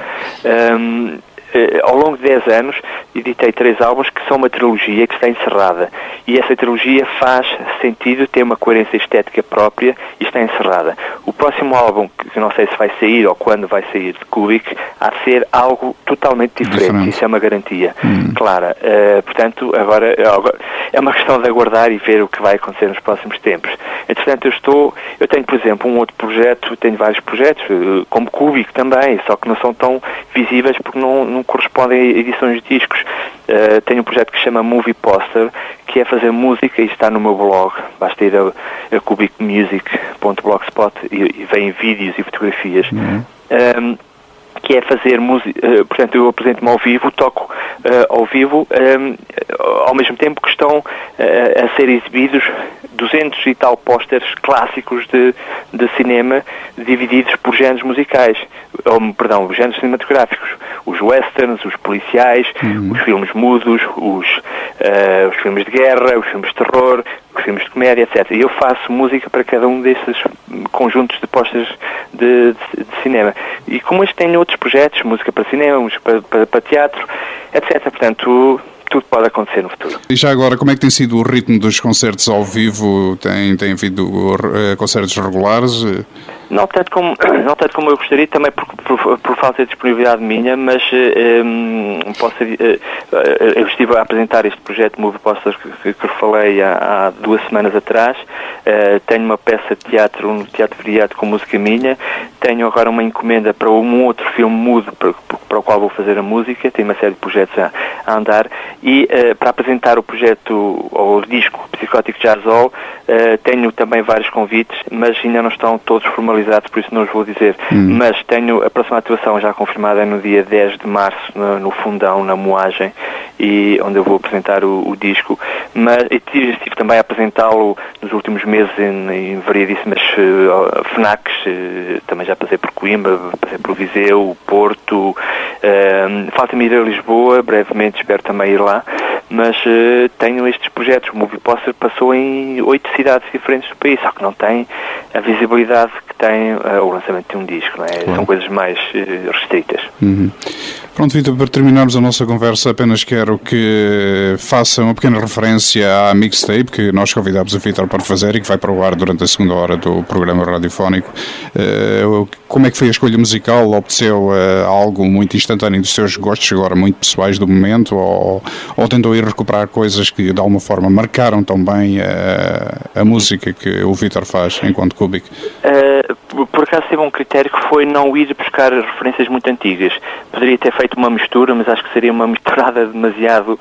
H: um, eh, ao longo de dez anos editei três álbuns que são uma trilogia que está encerrada, e essa trilogia faz sentido, tem uma coerência estética própria e está encerrada. O próximo álbum, que não sei se vai sair ou quando vai sair de Kubrick, há de ser algo totalmente diferente, diferente. Isso é uma garantia hum. clara. Uh, portanto, agora é uma questão de aguardar e ver o que vai acontecer nos próximos tempos. Entretanto, eu estou, eu tenho, por exemplo, um outro projeto, tenho vários projetos, como Kubrick também, só que não são tão visíveis porque não, não correspondem a edições de discos. Uh, tenho um projeto que se chama Movie Poster, que é fazer música, e está no meu blog, basta ir a, a kubrick music ponto blogspot e, e vem vídeos e fotografias. Uhum. Um, que é fazer música, uh, portanto eu apresento-me ao vivo, toco uh, ao vivo, um, ao mesmo tempo que estão uh, a ser exibidos duzentos e tal pósteres clássicos de, de cinema, divididos por géneros musicais, ou, perdão, géneros cinematográficos, os westerns, os policiais, uhum. os filmes mudos, os, uh, os filmes de guerra, os filmes de terror, os filmes de comédia, etcétera. E eu faço música para cada um desses conjuntos de pósteres de, de, de cinema. E como este tem outros projetos, música para cinema, música para, para, para teatro, etcétera. Portanto, tudo pode acontecer no futuro.
B: E já agora, como é que tem sido o ritmo dos concertos ao vivo? Tem, tem havido uh, concertos regulares?
H: Não tanto como, não tanto como eu gostaria, também por, por, por falta de disponibilidade minha, mas um, posso, uh, eu estive a apresentar este projeto Movie Poster que, que falei há, há duas semanas atrás. Uh, tenho uma peça de teatro, um teatro variado com música minha. Tenho agora uma encomenda para um outro filme mudo para, para o qual vou fazer a música. Tenho uma série de projetos a, a andar. E uh, para apresentar o projeto, ou o disco Psicótico Jazz Hall, uh, tenho também vários convites, mas ainda não estão todos formalizados, por isso não os vou dizer. Hum. Mas tenho a próxima atuação já confirmada no dia dez de março, no, no Fundão, na Moagem, e onde eu vou apresentar o, o disco. Mas estive, estive também a apresentá-lo nos últimos meses em, em variedíssimas uh, FNACs, uh, também já passei por Coimbra, passei por Viseu, Porto, uh, falta-me ir a Lisboa, brevemente espero também ir lá, mas uh, tenho estes projetos. O Movie Poster passou em oito cidades diferentes do país, só que não tem a visibilidade que tem uh, o lançamento de um disco, não é? Claro. São coisas mais uh, restritas.
B: Uhum. Pronto, Vítor, para terminarmos a nossa conversa, apenas quero que faça uma pequena referência à mixtape que nós convidámos o Vítor para fazer e que vai para o ar durante a segunda hora do programa radiofónico. Uh, como é que foi a escolha musical? Obteceu uh, algo muito instantâneo dos seus gostos, agora muito pessoais do momento, ou, ou tentou ir recuperar coisas que de alguma forma marcaram também uh, a música que o Vítor faz enquanto Kubrick?
H: Uh, por acaso teve um critério que foi não ir buscar referências muito antigas. Poderia ter feito uma mistura, mas acho que seria uma misturada demasiado uh,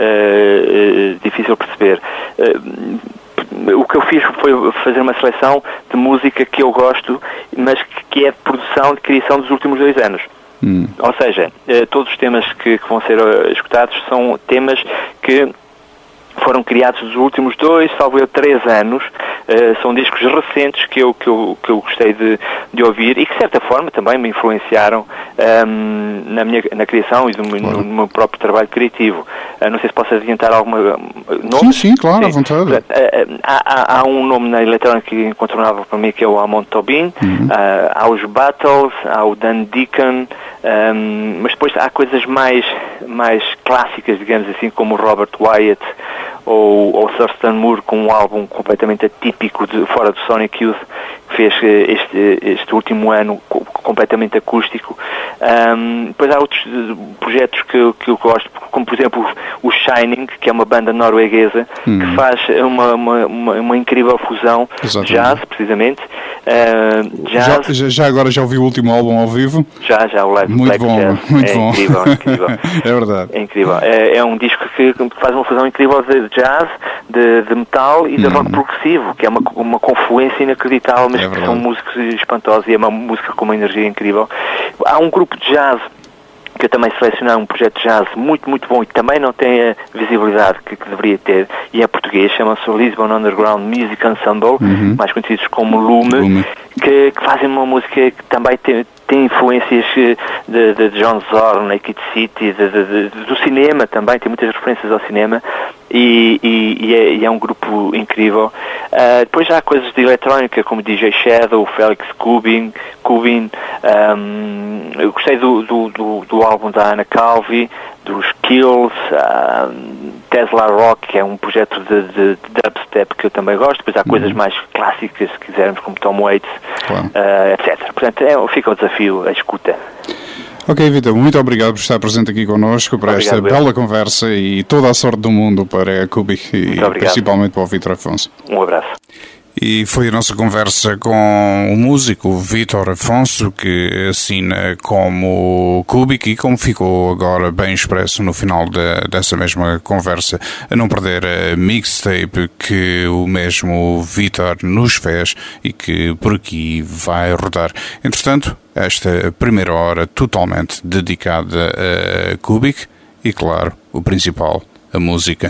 H: uh, difícil de perceber. Uh, o que eu fiz foi fazer uma seleção de música que eu gosto, mas que é de produção, de criação dos últimos dois anos. Hum. Ou seja, uh, todos os temas que, que vão ser uh, escutados são temas que foram criados nos últimos dois, salvo eu, três anos. Uh, são discos recentes que eu, que eu, que eu gostei de, de ouvir e que, de certa forma, também me influenciaram um, na, minha, na criação e no, claro. no, no meu próprio trabalho criativo. Uh, não sei se posso adiantar alguma nome.
B: Sim, sim, claro, sim. À vontade.
H: Uh, uh, há, há, há um nome na eletrónica incontornável para mim, que é o Amon Tobin. Uhum. Uh, há os Battles, há o Dan Deacon, um, mas depois há coisas mais, mais clássicas, digamos assim, como o Robert Wyatt ou, ou Thurston Moore, com um álbum completamente atípico de, fora do Sonic Youth, que fez este, este último ano completamente acústico. Um, depois há outros projetos que, que eu gosto, como por exemplo o Shining, que é uma banda norueguesa, hum. que faz uma, uma, uma, uma incrível fusão de jazz, precisamente. Uh, jazz.
B: Já, já agora já ouvi o último álbum ao vivo?
H: Já, já, o Live
B: Muito
H: Black
B: bom,
H: Jazz.
B: muito
H: é
B: bom.
H: Incrível, incrível.
B: É verdade.
H: É incrível. É, é um disco que faz uma fusão incrível de jazz, de, de metal e de hum. rock progressivo, que é uma, uma confluência inacreditável, mas é que são músicos espantosos e é uma música com uma energia incrível. Há um grupo de jazz que eu também selecionei, um projeto de jazz muito, muito bom e também não tem a visibilidade que, que deveria ter, e é português, chama-se o Lisbon Underground Music Ensemble, uhum. mais conhecidos como Lume, Lume. Que, que fazem uma música que também tem, tem influências de, de John Zorn, Naked City, de, de, de, do cinema também, tem muitas referências ao cinema, e, e, e, é, e é um grupo incrível. Uh, depois já há coisas de eletrónica, como D J Shadow, Felix Kubin, Kubin um, eu gostei do, do, do, do álbum da Anna Calvi, dos Kills, uh, Tesla Rock, que é um projeto de, de, de dubstep que eu também gosto. Depois há uhum. coisas mais clássicas, se quisermos, como Tom Waits, claro. uh, etcétera. Portanto, é, fica o desafio, a escuta.
B: Ok, Vitor, muito obrigado por estar presente aqui connosco, por esta obrigado, bela conversa e toda a sorte do mundo para a Kubik e principalmente para o Vitor Afonso.
H: Um abraço.
B: E foi a nossa conversa com o músico Vitor Afonso, que assina como Kubik, e como ficou agora bem expresso no final de, dessa mesma conversa, a não perder a mixtape que o mesmo Vitor nos fez e que por aqui vai rodar. Entretanto, esta primeira hora totalmente dedicada a Kubik e, claro, o principal, a música.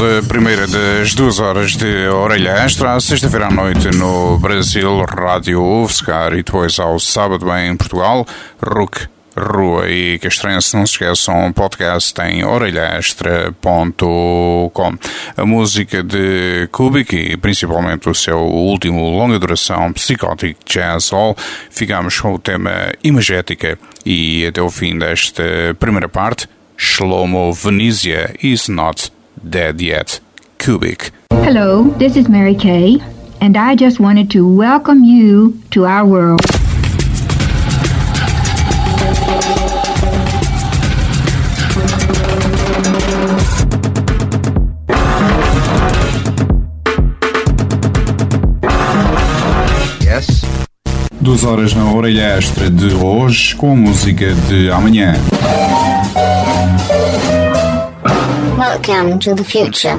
B: da primeira das duas horas de Orelha Extra, à sexta-feira à noite no Brasil, rádio UFSCar, e depois ao sábado em Portugal, R U C, Rua e Castrense. Não se esqueçam, podcast em orelha extra ponto com. A música de Kubik e principalmente o seu último longa duração, Psychotic Jazz Hall, ficamos com o tema Imagética e até o fim desta primeira parte, Shlomo Venezia is not dead yet. Kubik.
I: Hello, this is Mary Kay, and I just wanted to welcome you to our world.
E: Yes. Duas horas na Orelha Extra de hoje com a música de amanhã.
C: Welcome to the future.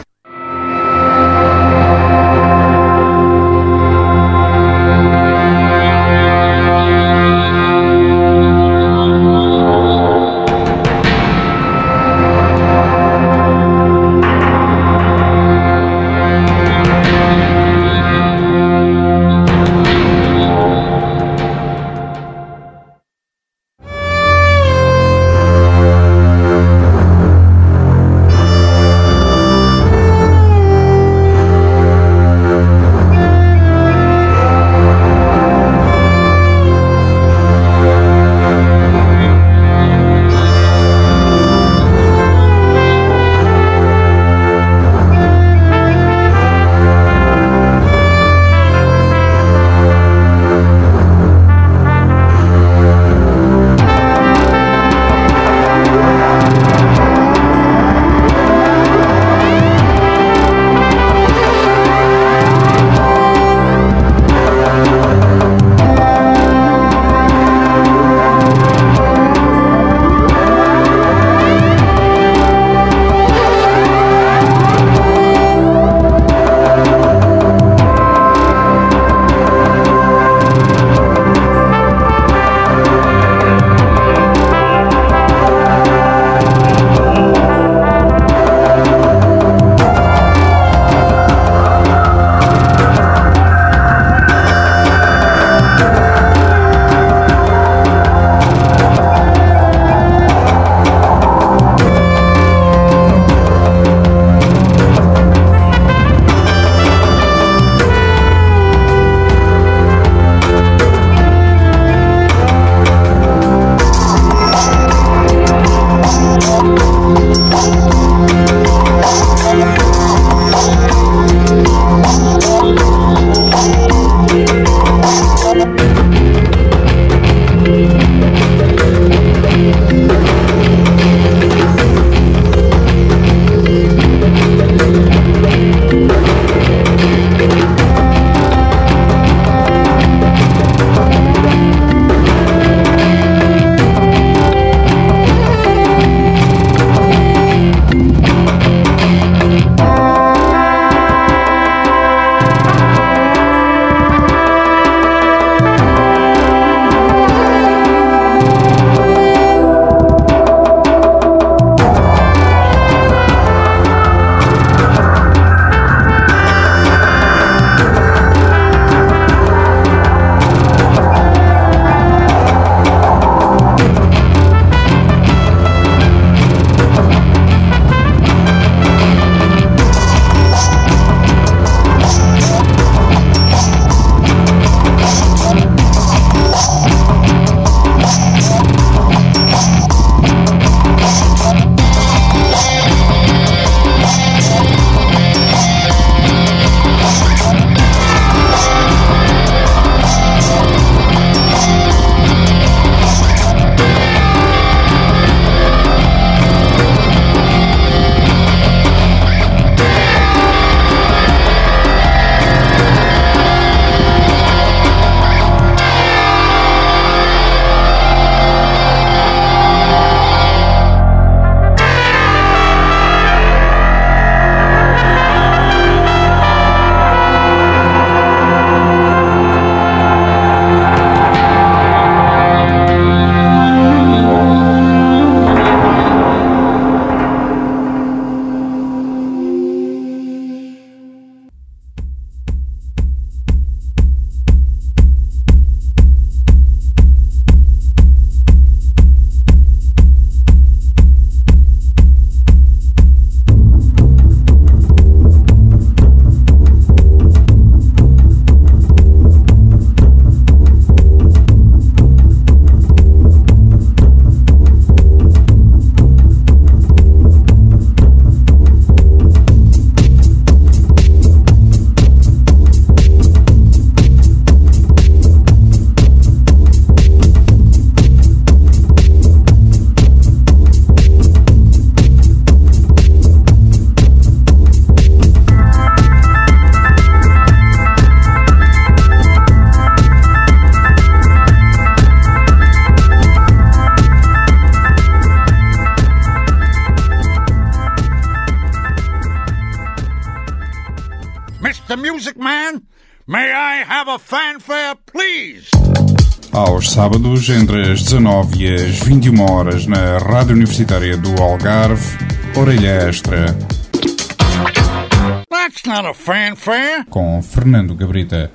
A: the music, man? May I have a fanfare, please?
E: Aos sábados, entre as dezanove e as vinte e uma horas, na Rádio Universitária do Algarve, Orelha Extra.
A: That's not a fanfare.
E: Com Fernando Cabrita.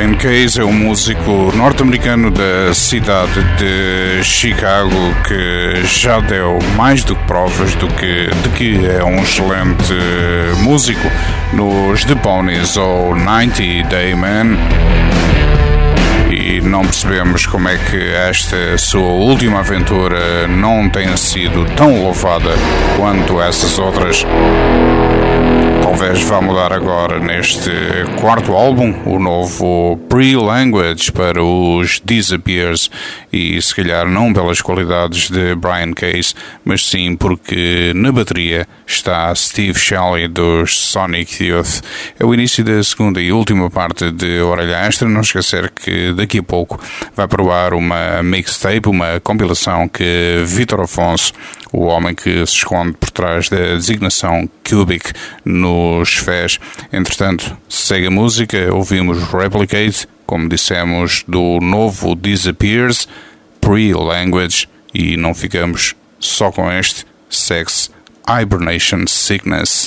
B: Brian Case é um músico norte-americano da cidade de Chicago que já deu mais do que provas do que, de que é um excelente músico nos The Ponies ou ninety Day Man. E não percebemos como é que esta sua última aventura não tenha sido tão louvada quanto essas outras. Talvez vá mudar agora neste quarto álbum, o novo Pre-Language para os Disappears, e se calhar não pelas qualidades de Brian Case, mas sim porque na bateria está Steve Shelley dos Sonic Youth. É o início da segunda e última parte de Orelha Extra. Não esquecer que daqui a pouco vai provar uma mixtape, uma compilação que Vítor Afonso, o homem que se esconde por trás da designação Cubic, nos fez. Entretanto, segue a música, ouvimos Replicate, como dissemos, do novo Disappears, Pre-Language, e não ficamos só com este, Sex Hibernation Sickness.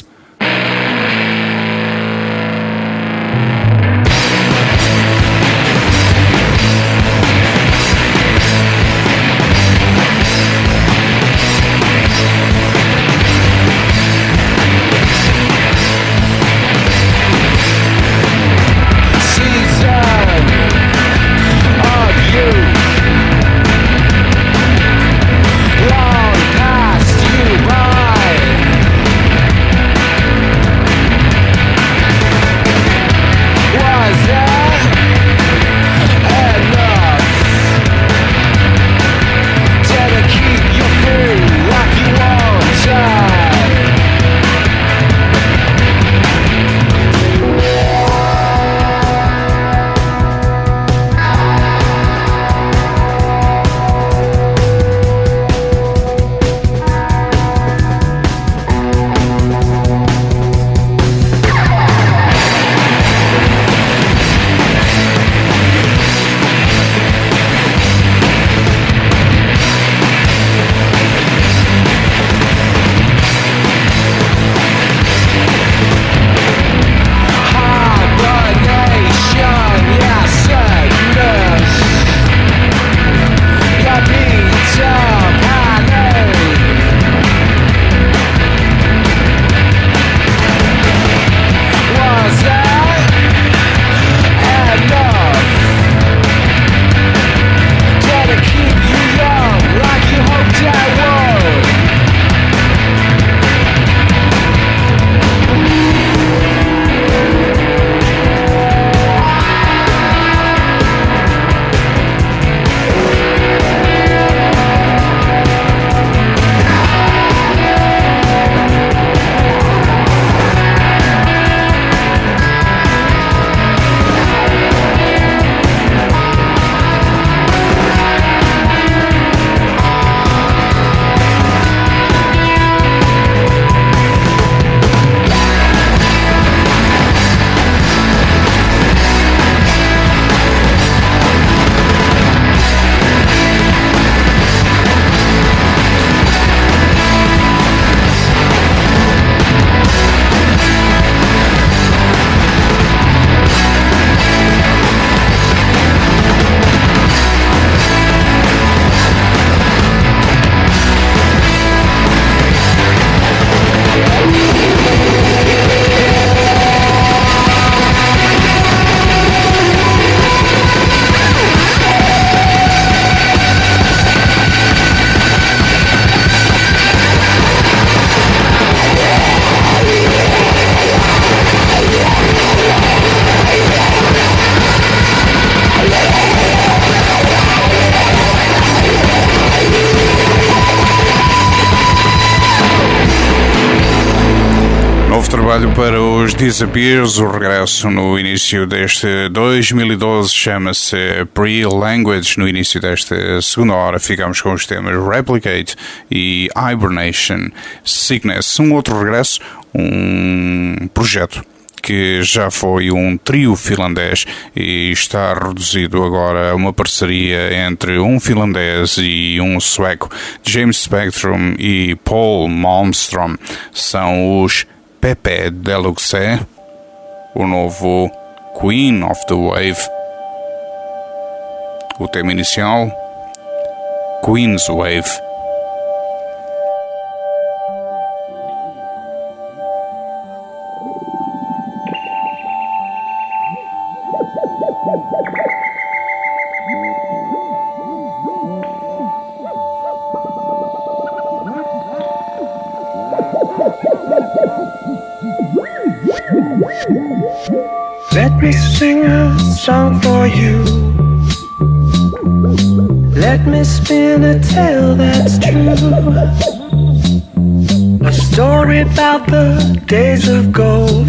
B: Trabalho para os Disappears, o regresso no início deste dois mil e doze chama-se Pre-Language. No início desta segunda hora ficamos com os temas Replicate e Hibernation Sickness. Um outro regresso, um projeto que já foi um trio finlandês e está reduzido agora a uma parceria entre um finlandês e um sueco. James Spectrum e Paul Malmström são os Pepe Deluxe, o novo Queen of the Wave. o tema inicial, Queen's Wave.
J: Let me sing a song for you. Let me spin a tale that's true. A story about the days of gold.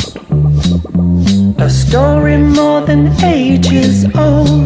J: A story more than ages old.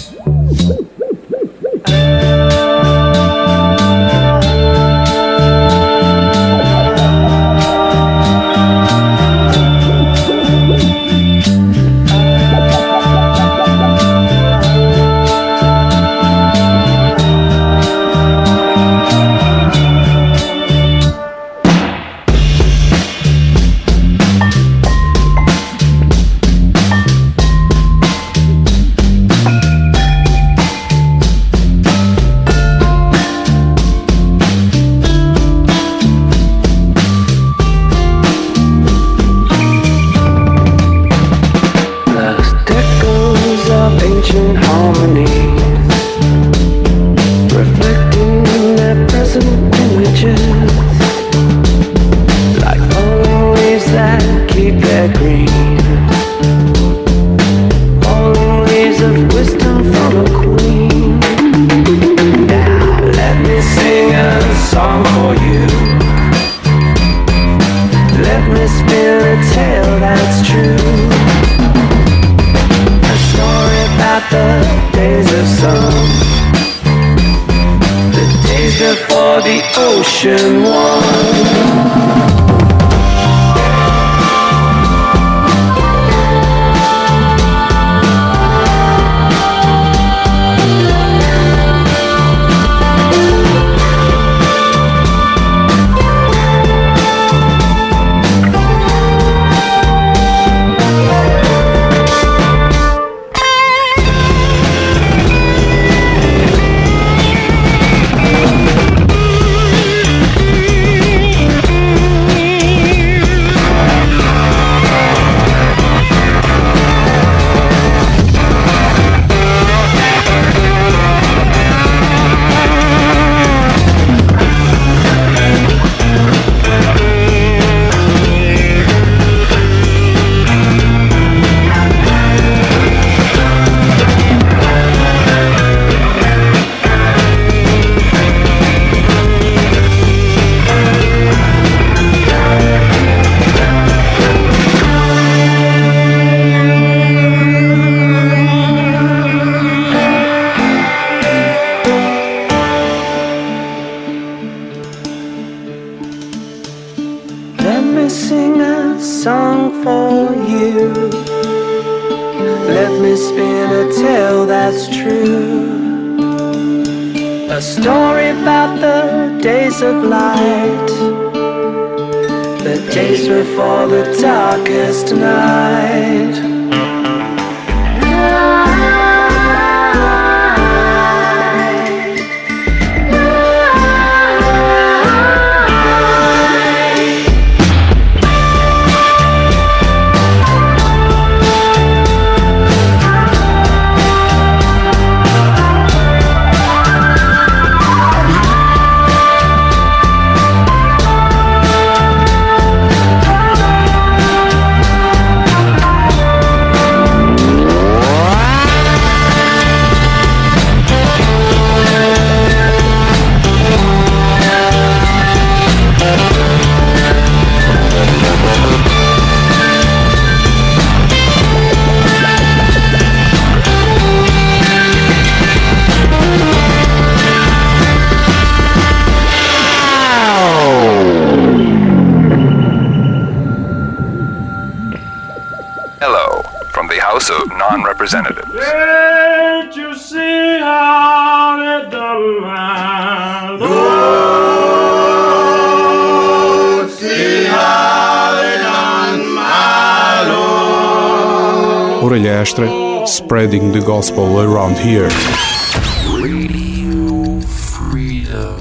K: Non-representatives.
L: Can't you see how they done my Lord? See how they done my Lord?
B: Orelha extra. Spreading the gospel around here.
K: Radio Freedom.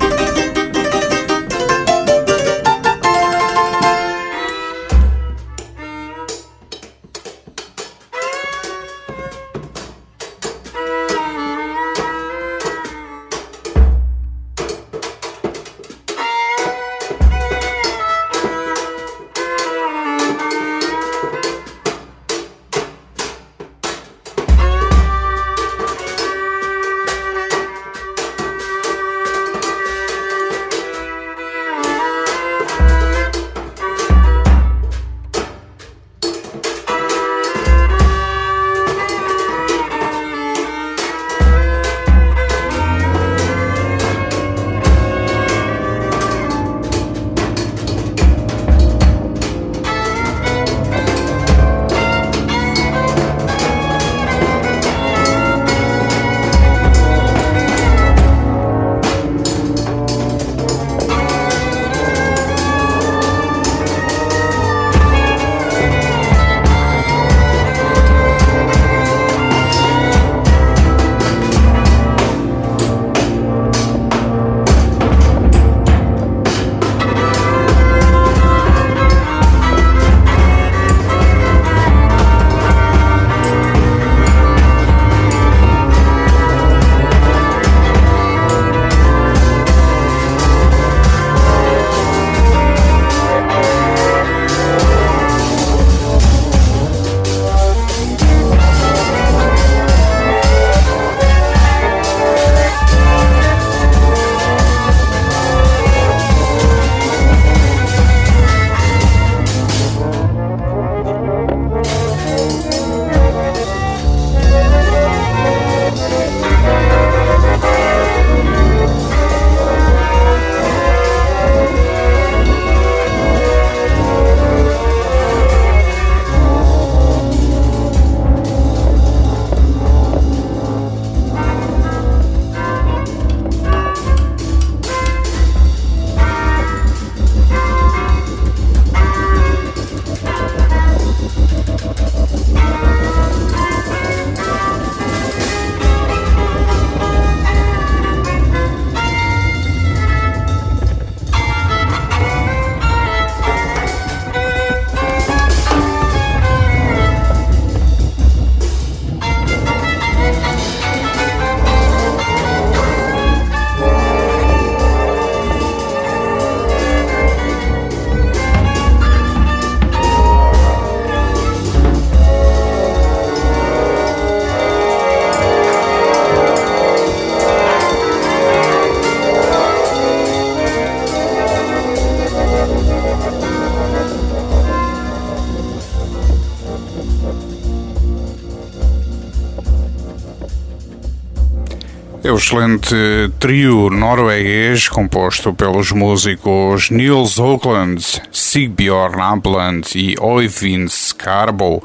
B: É o excelente trio norueguês composto pelos músicos Nils Oakland, Sigbjørn Apland e Øyvind Skarbo,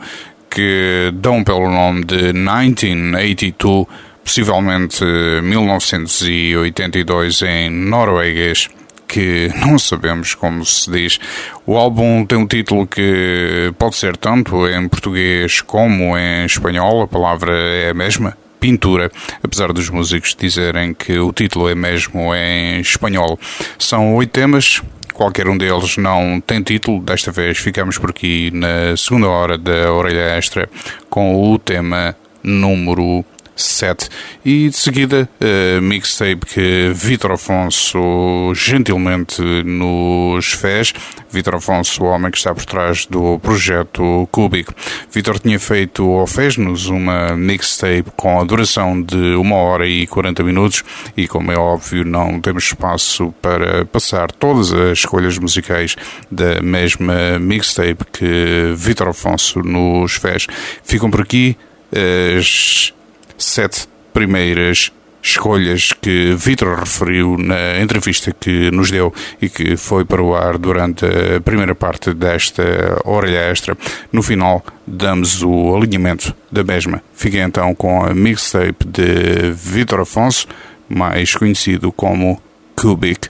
B: que dão pelo nome de mil novecentos e oitenta e dois, possivelmente mil novecentos e oitenta e dois em norueguês, que não sabemos como se diz. O álbum tem um título que pode ser tanto em português como em espanhol, a palavra é a mesma, Pintura, apesar dos músicos dizerem que o título é mesmo em espanhol. São oito temas, qualquer um deles não tem título. Desta vez ficamos por aqui na segunda hora da Orelha Extra com o tema número sete e de seguida a mixtape que Vítor Afonso gentilmente nos fez. Vítor Afonso, o homem que está por trás do projeto Cubic. Vítor tinha feito ou fez-nos uma mixtape com a duração de uma hora e quarenta minutos e, como é óbvio, não temos espaço para passar todas as escolhas musicais da mesma mixtape que Vítor Afonso nos fez. Ficam por aqui as sete primeiras escolhas que Vítor referiu na entrevista que nos deu e que foi para o ar durante a primeira parte desta Orelha Extra. No final, damos o alinhamento da mesma. Fiquem então com a mixtape de Vítor Afonso, mais conhecido como Cubic.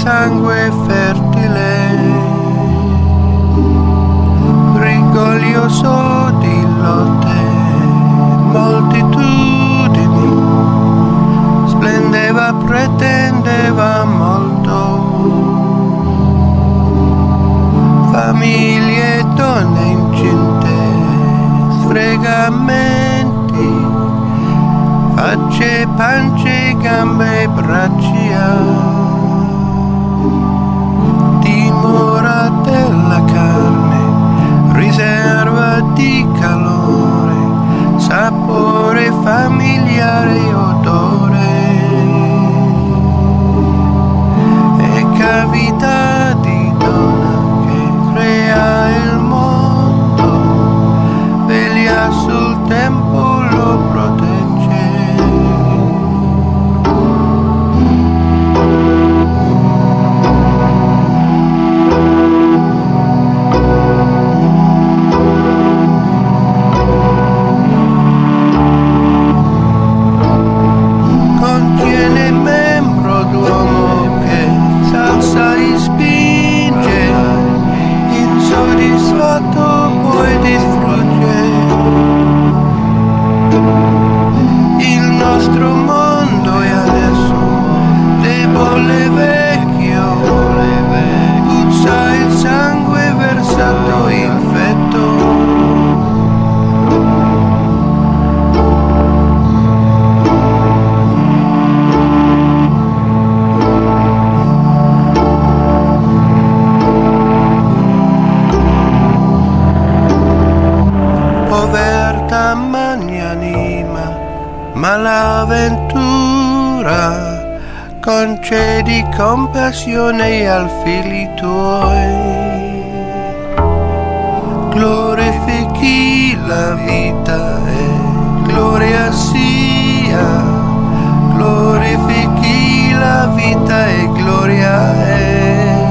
M: sangue fertile, rigoglioso di lotte, moltitudini, splendeva, pretendeva molto, famiglie, donne incinte, sfregamenti, facce, pance, gambe, braccia, dimora della carne, riserva di calore, sapore familiare, odore e cavità di donna che crea il mondo, veglia sul tempo, lo protegge. Poi distrugge il nostro mondo e adesso debole vecchio, puzza il sangue versato infetto. Povertà magnanima, malavventura, concedi compassione ai figli tuoi, glorifichi la vita e gloria sia, glorifichi la vita e gloria è.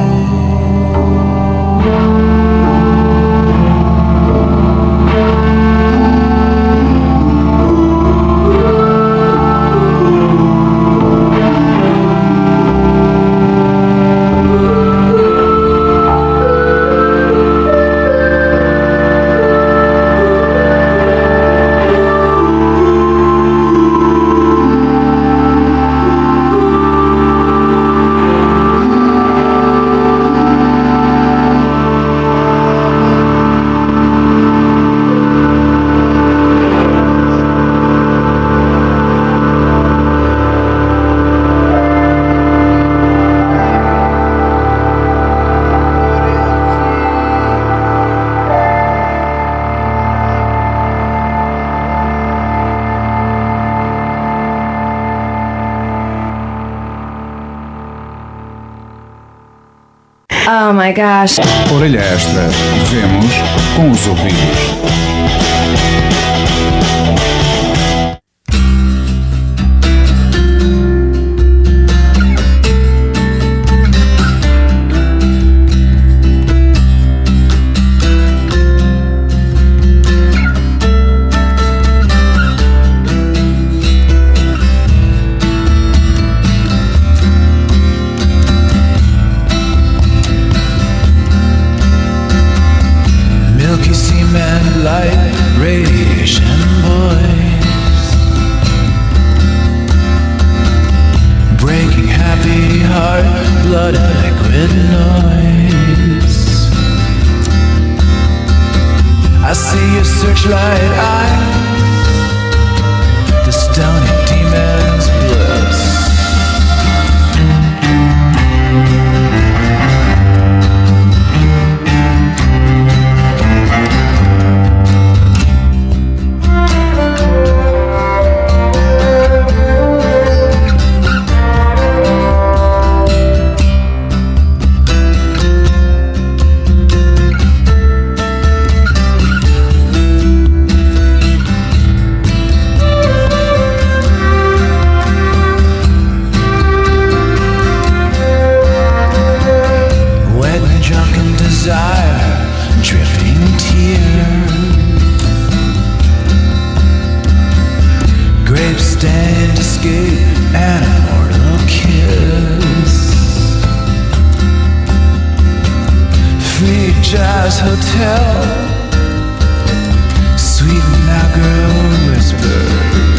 N: Oh my gosh.
E: Orelha extra. Vemos com os ouvidos.
O: Stand, escape, and a mortal kiss.
M: free jazz hotel. Sweet Niagara whispers.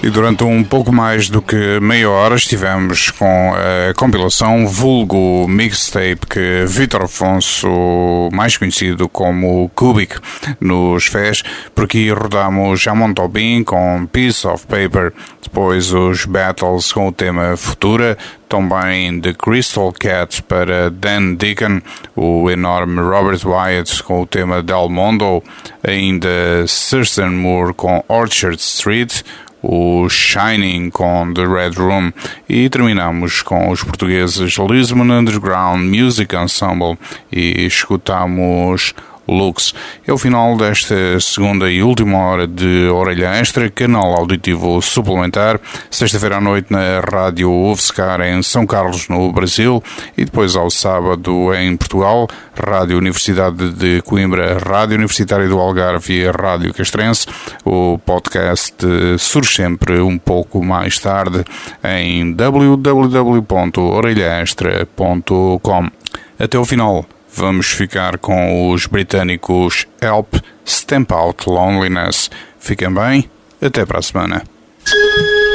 B: E durante um pouco mais do que meia hora estivemos com a compilação vulgo mixtape que Vítor Afonso, mais conhecido como Cubic, nos fez. Por aqui rodamos Jamon Tobin com Piece of Paper, depois os Battles com o tema Futura, também The Crystal Cat para Dan Deacon, o enorme Robert Wyatt com o tema Del Mondo, ainda Thurston Moore com Orchard Street, o Shining com The Red Room e terminamos com os portugueses Lisbon Underground Music Ensemble e escutamos Lux. É o final desta segunda e última hora de Orelha Extra, canal auditivo suplementar. Sexta-feira à noite na Rádio UFSCar em São Carlos, no Brasil, e depois ao sábado em Portugal, Rádio Universidade de Coimbra, Rádio Universitária do Algarve e a Rádio Castrense. O podcast surge sempre um pouco mais tarde em w w w ponto orelha extra ponto com. Até o final. Vamos ficar com os britânicos Help, Stamp Out Loneliness. Fiquem bem, até para a semana.